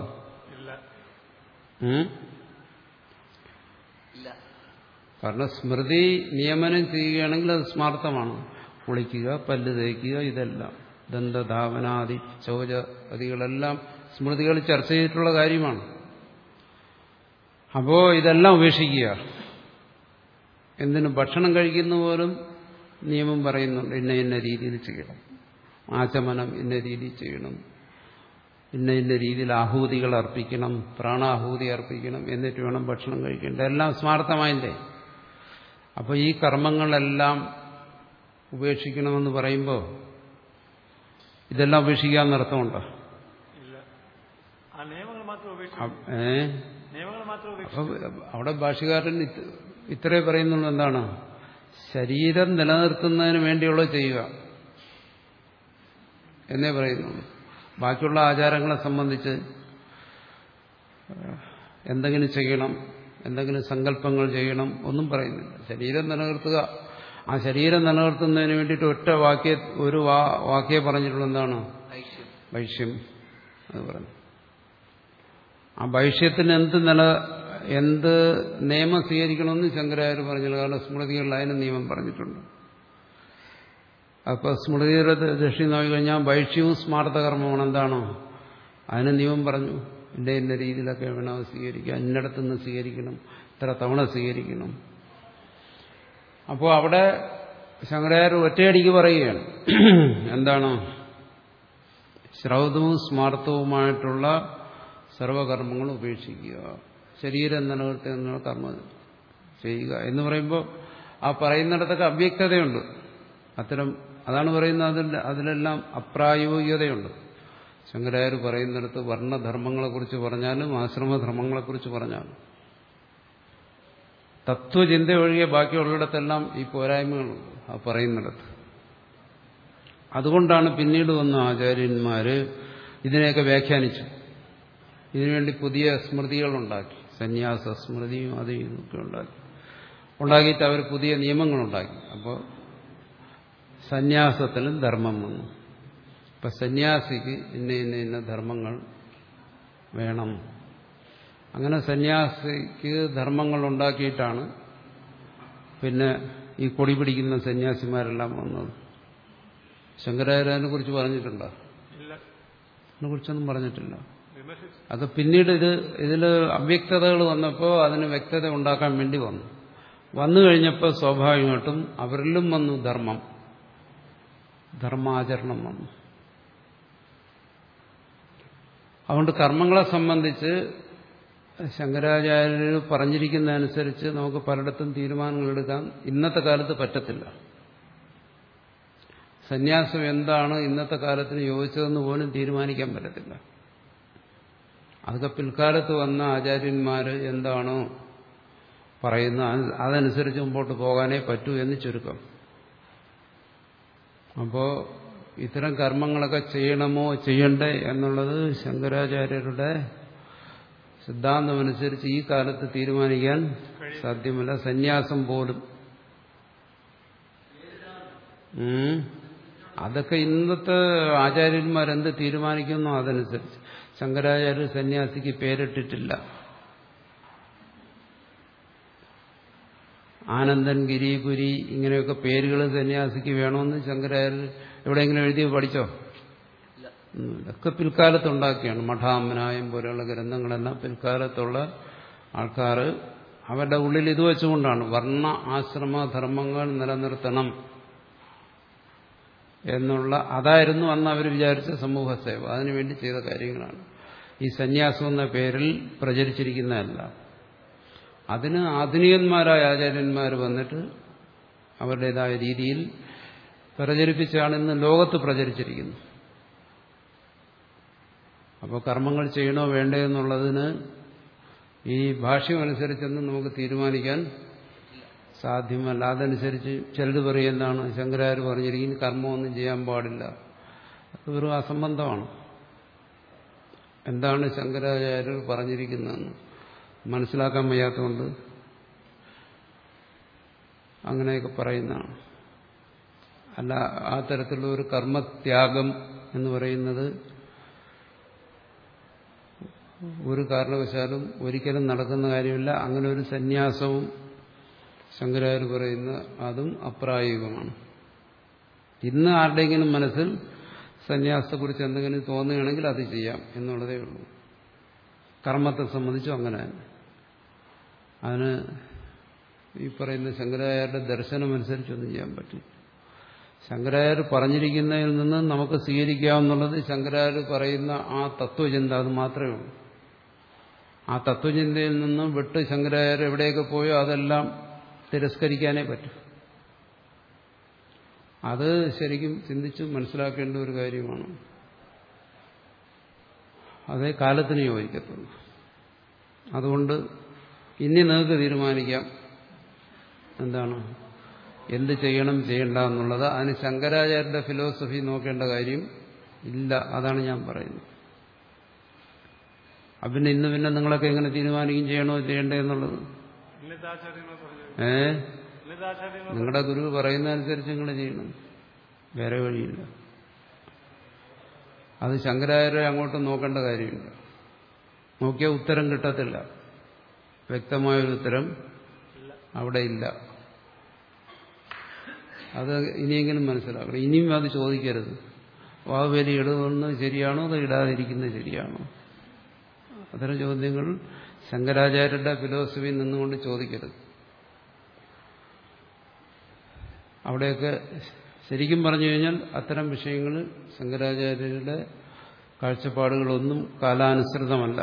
കാരണം സ്മൃതി നിയമനം ചെയ്യുകയാണെങ്കിൽ അത് സ്മാർത്ഥമാണ്. കുളിക്കുക, പല്ല് തേക്കുക, ഇതെല്ലാം ദന്തധാവനാദി ശൗചാദികളെല്ലാം സ്മൃതികൾ ചർച്ച ചെയ്തിട്ടുള്ള കാര്യമാണ്. അപ്പോ ഇതെല്ലാം ഉപേക്ഷിക്കുക. എന്തിനു? ഭക്ഷണം കഴിക്കുന്ന പോലും നിയമം പറയുന്നുണ്ട്, ഇന്ന ഇന്ന രീതിയിൽ ചെയ്യണം, ആചമനം ഇന്ന രീതിയിൽ ചെയ്യണം, ഇന്ന ഇന്ന രീതിയിൽ ആഹൂതികൾ അർപ്പിക്കണം, പ്രാണാഹൂതി അർപ്പിക്കണം, എന്നിട്ട് വേണം ഭക്ഷണം കഴിക്കേണ്ടത്. എല്ലാം സ്മാർത്ഥമായില്ലേ? അപ്പോൾ ഈ കർമ്മങ്ങളെല്ലാം ഉപേക്ഷിക്കണമെന്ന് പറയുമ്പോൾ ഇതെല്ലാം ഉപേക്ഷിക്കാമെന്നർത്ഥമുണ്ടോ? ഏ അവിടെ ഭാഷ്യകാരൻ ഇത്രേ പറയുന്നുള്ളൂ. എന്താണ്? ശരീരം നിലനിർത്തുന്നതിന് വേണ്ടിയുള്ള ചെയ്യുക എന്നേ പറയുന്നുള്ളൂ. ബാക്കിയുള്ള ആചാരങ്ങളെ സംബന്ധിച്ച് എന്തെങ്കിലും ചെയ്യണം, എന്തെങ്കിലും സങ്കല്പങ്ങൾ ചെയ്യണം ഒന്നും പറയുന്നില്ല. ശരീരം നിലനിർത്തുക. ആ ശരീരം നിലനിർത്തുന്നതിന് വേണ്ടിയിട്ട് ഒറ്റ വാക്യ ഒരു വാക്യേ പറഞ്ഞിട്ടുള്ള എന്താണ്? വൈശ്യം അത് പറഞ്ഞു. ആ വൈശ്യത്തിന് എന്ത് നില എന്ത് നിയമം സ്വീകരിക്കണമെന്ന് ശങ്കരാചാര്യ പറഞ്ഞില്ല. കാരണം സ്മൃതികളിൽ അതിന് നിയമം പറഞ്ഞിട്ടുണ്ട്. അപ്പൊ സ്മൃതിയുടെ ദൃഷ്ടി നോക്കിക്കഴിഞ്ഞാൽ വൈശ്യവും സ്മാർത്ഥകർമ്മമാണ്. എന്താണോ അതിന് നിയമം പറഞ്ഞു. ഇന്ന ഇന്ന രീതിയിലൊക്കെ വേണം സ്വീകരിക്കുക, ഇന്നിടത്തുനിന്ന് സ്വീകരിക്കണം, ഇത്ര തവണ സ്വീകരിക്കണം. അപ്പോൾ അവിടെ ശങ്കരാചാര്യ ഒറ്റയടിക്ക് പറയുകയാണ്, എന്താണ്? ശ്രൗതവും സ്മാർത്ഥവുമായിട്ടുള്ള സർവകർമ്മങ്ങൾ ഉപേക്ഷിക്കുക, ശരീരം നിലനിർത്തുന്ന കർമ്മം ചെയ്യുക എന്ന് പറയുമ്പോൾ ആ പറയുന്നിടത്തൊക്കെ അവ്യക്തതയുണ്ട്. അത്തരം അതാണ് പറയുന്നത്. അതിൽ അതിലെല്ലാം അപ്രായോഗികതയുണ്ട്. ശങ്കരാചാര്യ പറയുന്നിടത്ത് വർണ്ണധർമ്മങ്ങളെക്കുറിച്ച് പറഞ്ഞാലും ആശ്രമധർമ്മങ്ങളെക്കുറിച്ച് പറഞ്ഞാലും തത്വചിന്ത ഒഴികെ ബാക്കിയുള്ളിടത്തെല്ലാം ഈ പോരായ്മകളുണ്ട് ആ പറയുന്നിടത്ത്. അതുകൊണ്ടാണ് പിന്നീട് വന്ന ആചാര്യന്മാര് ഇതിനെയൊക്കെ വ്യാഖ്യാനിച്ചു. ഇതിനുവേണ്ടി പുതിയ സ്മൃതികളുണ്ടാക്കി, സന്യാസ സ്മൃതിയും അതും ഇതൊക്കെ ഉണ്ടാക്കി ഉണ്ടാക്കിയിട്ട് അവർ പുതിയ നിയമങ്ങളുണ്ടാക്കി. അപ്പോൾ സന്യാസത്തിലും ധർമ്മം വന്നു. ഇപ്പം സന്യാസിക്ക് ഇന്ന ഇന്ന ഇന്ന ധർമ്മങ്ങൾ വേണം. അങ്ങനെ സന്യാസിക്ക് ധർമ്മങ്ങൾ ഉണ്ടാക്കിയിട്ടാണ് പിന്നെ ഈ കൊടി പിടിക്കുന്ന സന്യാസിമാരെല്ലാം വന്നത്. ശങ്കരാചാര്യനെ കുറിച്ച് പറഞ്ഞിട്ടുണ്ടോ? അതിനെ കുറിച്ചൊന്നും പറഞ്ഞിട്ടില്ല. അത് പിന്നീട് ഇത് ഇതിൽ അവ്യക്തതകൾ വന്നപ്പോൾ അതിന് വ്യക്തത ഉണ്ടാക്കാൻ വേണ്ടി വന്നു. വന്നു കഴിഞ്ഞപ്പോൾ സ്വാഭാവികമായിട്ടും അവരിലും വന്നു ധർമ്മം, ധർമാചരണം വന്നു. അതുകൊണ്ട് കർമ്മങ്ങളെ സംബന്ധിച്ച് ശങ്കരാചാര്യർ പറഞ്ഞിരിക്കുന്നതനുസരിച്ച് നമുക്ക് പലയിടത്തും തീരുമാനങ്ങൾ എടുക്കാൻ ഇന്നത്തെ കാലത്ത് പറ്റത്തില്ല. സന്യാസം എന്താണ് ഇന്നത്തെ കാലത്തിന് യോജിച്ചതെന്ന് പോലും തീരുമാനിക്കാൻ പറ്റത്തില്ല. അതൊക്കെ പിൽക്കാലത്ത് വന്ന ആചാര്യന്മാർ എന്താണോ പറയുന്നത് അതനുസരിച്ച് മുമ്പോട്ട് പോകാനേ പറ്റൂ എന്ന് ചുരുക്കം. അപ്പോൾ ഇത്തരം കർമ്മങ്ങളൊക്കെ ചെയ്യണമോ ചെയ്യണ്ടേ എന്നുള്ളത് ശങ്കരാചാര്യരുടെ സിദ്ധാന്തമനുസരിച്ച് ഈ കാലത്ത് തീരുമാനിക്കാൻ സാധ്യമല്ല. സന്യാസം പോലും അതൊക്കെ ഇന്നത്തെ ആചാര്യന്മാരെന്ത് തീരുമാനിക്കുന്നോ അതനുസരിച്ച്. ശങ്കരാചാര്യ സന്യാസിക്ക് പേരിട്ടിട്ടില്ല. ആനന്ദൻ, ഗിരിപുരി ഇങ്ങനെയൊക്കെ പേരുകൾ സന്യാസിക്ക് വേണമെന്ന് ശങ്കരാചാര്യ എവിടെയെങ്കിലും എഴുതി പഠിച്ചോ? ഇതൊക്കെ പിൽക്കാലത്തുണ്ടാക്കിയാണ്. മഠാമനായം പോലെയുള്ള ഗ്രന്ഥങ്ങളെല്ലാം പിൽക്കാലത്തുള്ള ആൾക്കാർ അവരുടെ ഉള്ളിൽ ഇത് വെച്ചുകൊണ്ടാണ് വർണ്ണ ആശ്രമ ധർമ്മങ്ങൾ നിലനിർത്തണം എന്നുള്ള അതായിരുന്നു അന്ന് അവർ വിചാരിച്ച സമൂഹ സേവ. അതിനുവേണ്ടി ചെയ്ത കാര്യങ്ങളാണ്. ഈ സന്യാസം എന്ന പേരിൽ പ്രചരിച്ചിരിക്കുന്നതല്ല. അതിന് ആധുനികന്മാരായ ആചാര്യന്മാർ വന്നിട്ട് അവരുടേതായ രീതിയിൽ പ്രചരിപ്പിച്ചാണ് ഇന്ന് ലോകത്ത് പ്രചരിച്ചിരിക്കുന്നത്. അപ്പോൾ കർമ്മങ്ങൾ ചെയ്യണോ വേണ്ടേ എന്നുള്ളതിന് ഈ ഭാഷ്യമനുസരിച്ചൊന്നും നമുക്ക് തീരുമാനിക്കാൻ സാധ്യമല്ല. അതനുസരിച്ച് ചിലത് പറയുന്നതാണ് ശങ്കരാചാര്യ പറഞ്ഞിരിക്കുന്നത് കർമ്മമൊന്നും ചെയ്യാൻ പാടില്ല. അത് വെറും അസംബന്ധമാണ്. എന്താണ് ശങ്കരാചാര്യർ പറഞ്ഞിരിക്കുന്നതെന്ന് മനസ്സിലാക്കാൻ വയ്യാത്തതുകൊണ്ട് അങ്ങനെയൊക്കെ പറയുന്നതാണ്. അല്ല, ആ തരത്തിലുള്ള ഒരു കർമ്മത്യാഗം എന്ന് പറയുന്നത് ഒരു കാരണവശാലും ഒരിക്കലും നടക്കുന്ന കാര്യമില്ല. അങ്ങനെ ഒരു സന്യാസവും ശങ്കരാചാര്യർ പറയുന്ന അതും അപ്രായോഗികമാണ്. ഇന്ന് ആരുടെയെങ്കിലും മനസ്സിൽ സന്യാസത്തെക്കുറിച്ച് എന്തെങ്കിലും തോന്നുകയാണെങ്കിൽ അത് ചെയ്യാം എന്നുള്ളതേ ഉള്ളൂ. കർമ്മത്തെ സംബന്ധിച്ചും അങ്ങനെ തന്നെ. അതിന് ഈ പറയുന്ന ശങ്കരാചാര്യരുടെ ദർശനമനുസരിച്ചൊന്നും ചെയ്യാൻ പറ്റും. ശങ്കരാചാര്യർ പറഞ്ഞിരിക്കുന്നതിൽ നിന്ന് നമുക്ക് സ്വീകരിക്കാവുന്നുള്ളത് ശങ്കരാചാര്യർ പറയുന്ന ആ തത്വചിന്ത, അത് മാത്രമേ ഉള്ളൂ. ആ തത്വചിന്തയിൽ നിന്നും വിട്ട് ശങ്കരാചാര്യർ എവിടെയൊക്കെ പോയോ അതെല്ലാം തിരസ്കരിക്കാനേ പറ്റും. അത് ശരിക്കും ചിന്തിച്ച് മനസ്സിലാക്കേണ്ട ഒരു കാര്യമാണ്. അതേ കാലത്തിന് യോജിക്കത്തുള്ളൂ. അതുകൊണ്ട് ഇനി നിങ്ങൾക്ക് തീരുമാനിക്കാം എന്താണ്, എന്ത് ചെയ്യണം ചെയ്യണ്ട എന്നുള്ളത്. അതിന് ശങ്കരാചാര്യരുടെ ഫിലോസഫി നോക്കേണ്ട കാര്യം ഇല്ല. അതാണ് ഞാൻ പറയുന്നത്. പിന്നെ ഇന്ന് പിന്നെ നിങ്ങളൊക്കെ എങ്ങനെ തീരുമാനിക്കും ചെയ്യണോ ചെയ്യണ്ടേ എന്നുള്ളത്? ഏ നിങ്ങളുടെ ഗുരു പറയുന്നതനുസരിച്ച് നിങ്ങൾ ചെയ്യണം, വേറെ വഴിയില്ല. അത് ശങ്കരാചാര്യ അങ്ങോട്ട് നോക്കേണ്ട കാര്യമില്ല. നോക്കിയാൽ ഉത്തരം കിട്ടത്തില്ല. വ്യക്തമായൊരു ഉത്തരം അവിടെ ഇല്ല. അത് ഇനിയെങ്കിലും മനസ്സിലാക്കണം. ഇനിയും അത് ചോദിക്കരുത്. വാവുബലി ഇടുന്നത് ശരിയാണോ അതോ ഇടാതിരിക്കുന്നത് ശരിയാണോ? അത്തരം ചോദ്യങ്ങൾ ശങ്കരാചാര്യരുടെ ഫിലോസഫി നിന്നുകൊണ്ട് ചോദിക്കരുത്. അവിടെയൊക്കെ ശരിക്കും പറഞ്ഞു കഴിഞ്ഞാൽ അത്തരം വിഷയങ്ങൾ ശങ്കരാചാര്യരുടെ കാഴ്ചപ്പാടുകളൊന്നും കാലാനുസൃതമല്ല.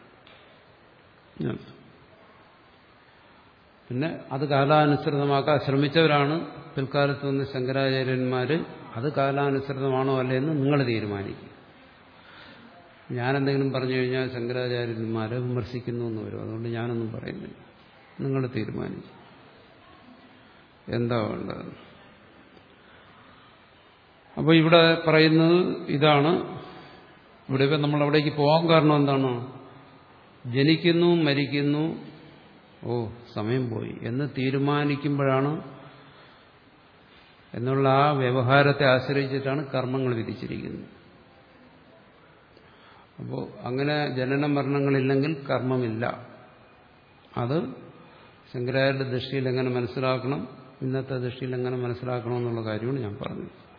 പിന്നെ അത് കാലാനുസൃതമാക്കാൻ ശ്രമിച്ചവരാണ് പിൽക്കാലത്ത് വന്ന ശങ്കരാചാര്യന്മാർ. അത് കാലാനുസൃതമാണോ അല്ലേ എന്ന് നിങ്ങൾ തീരുമാനിക്കും. ഞാനെന്തെങ്കിലും പറഞ്ഞു കഴിഞ്ഞാൽ ശങ്കരാചാര്യന്മാരെ വിമർശിക്കുന്നു എന്ന് വരും. അതുകൊണ്ട് ഞാനൊന്നും പറയുന്നില്ല. നിങ്ങൾ തീരുമാനിക്കും എന്താ വേണ്ടത്. അപ്പോൾ ഇവിടെ പറയുന്നത് ഇതാണ്. ഇവിടെ ഇപ്പം നമ്മൾ അവിടേക്ക് പോകാൻ കാരണം എന്താണ്? ജനിക്കുന്നു, മരിക്കുന്നു, ഓ സമയം പോയി എന്ന് തീരുമാനിക്കുമ്പോഴാണ്, എന്നുള്ള ആ വ്യവഹാരത്തെ ആശ്രയിച്ചിട്ടാണ് കർമ്മങ്ങൾ വിധിച്ചിരിക്കുന്നത്. അപ്പോൾ അങ്ങനെ ജനന മരണങ്ങളില്ലെങ്കിൽ കർമ്മമില്ല. അത് ശങ്കരാചാര്യരുടെ ദൃഷ്ടിയിൽ എങ്ങനെ മനസ്സിലാക്കണം, ഇന്നത്തെ ദൃഷ്ടിയിൽ എങ്ങനെ മനസ്സിലാക്കണം എന്നുള്ള കാര്യമാണ് ഞാൻ പറഞ്ഞത്.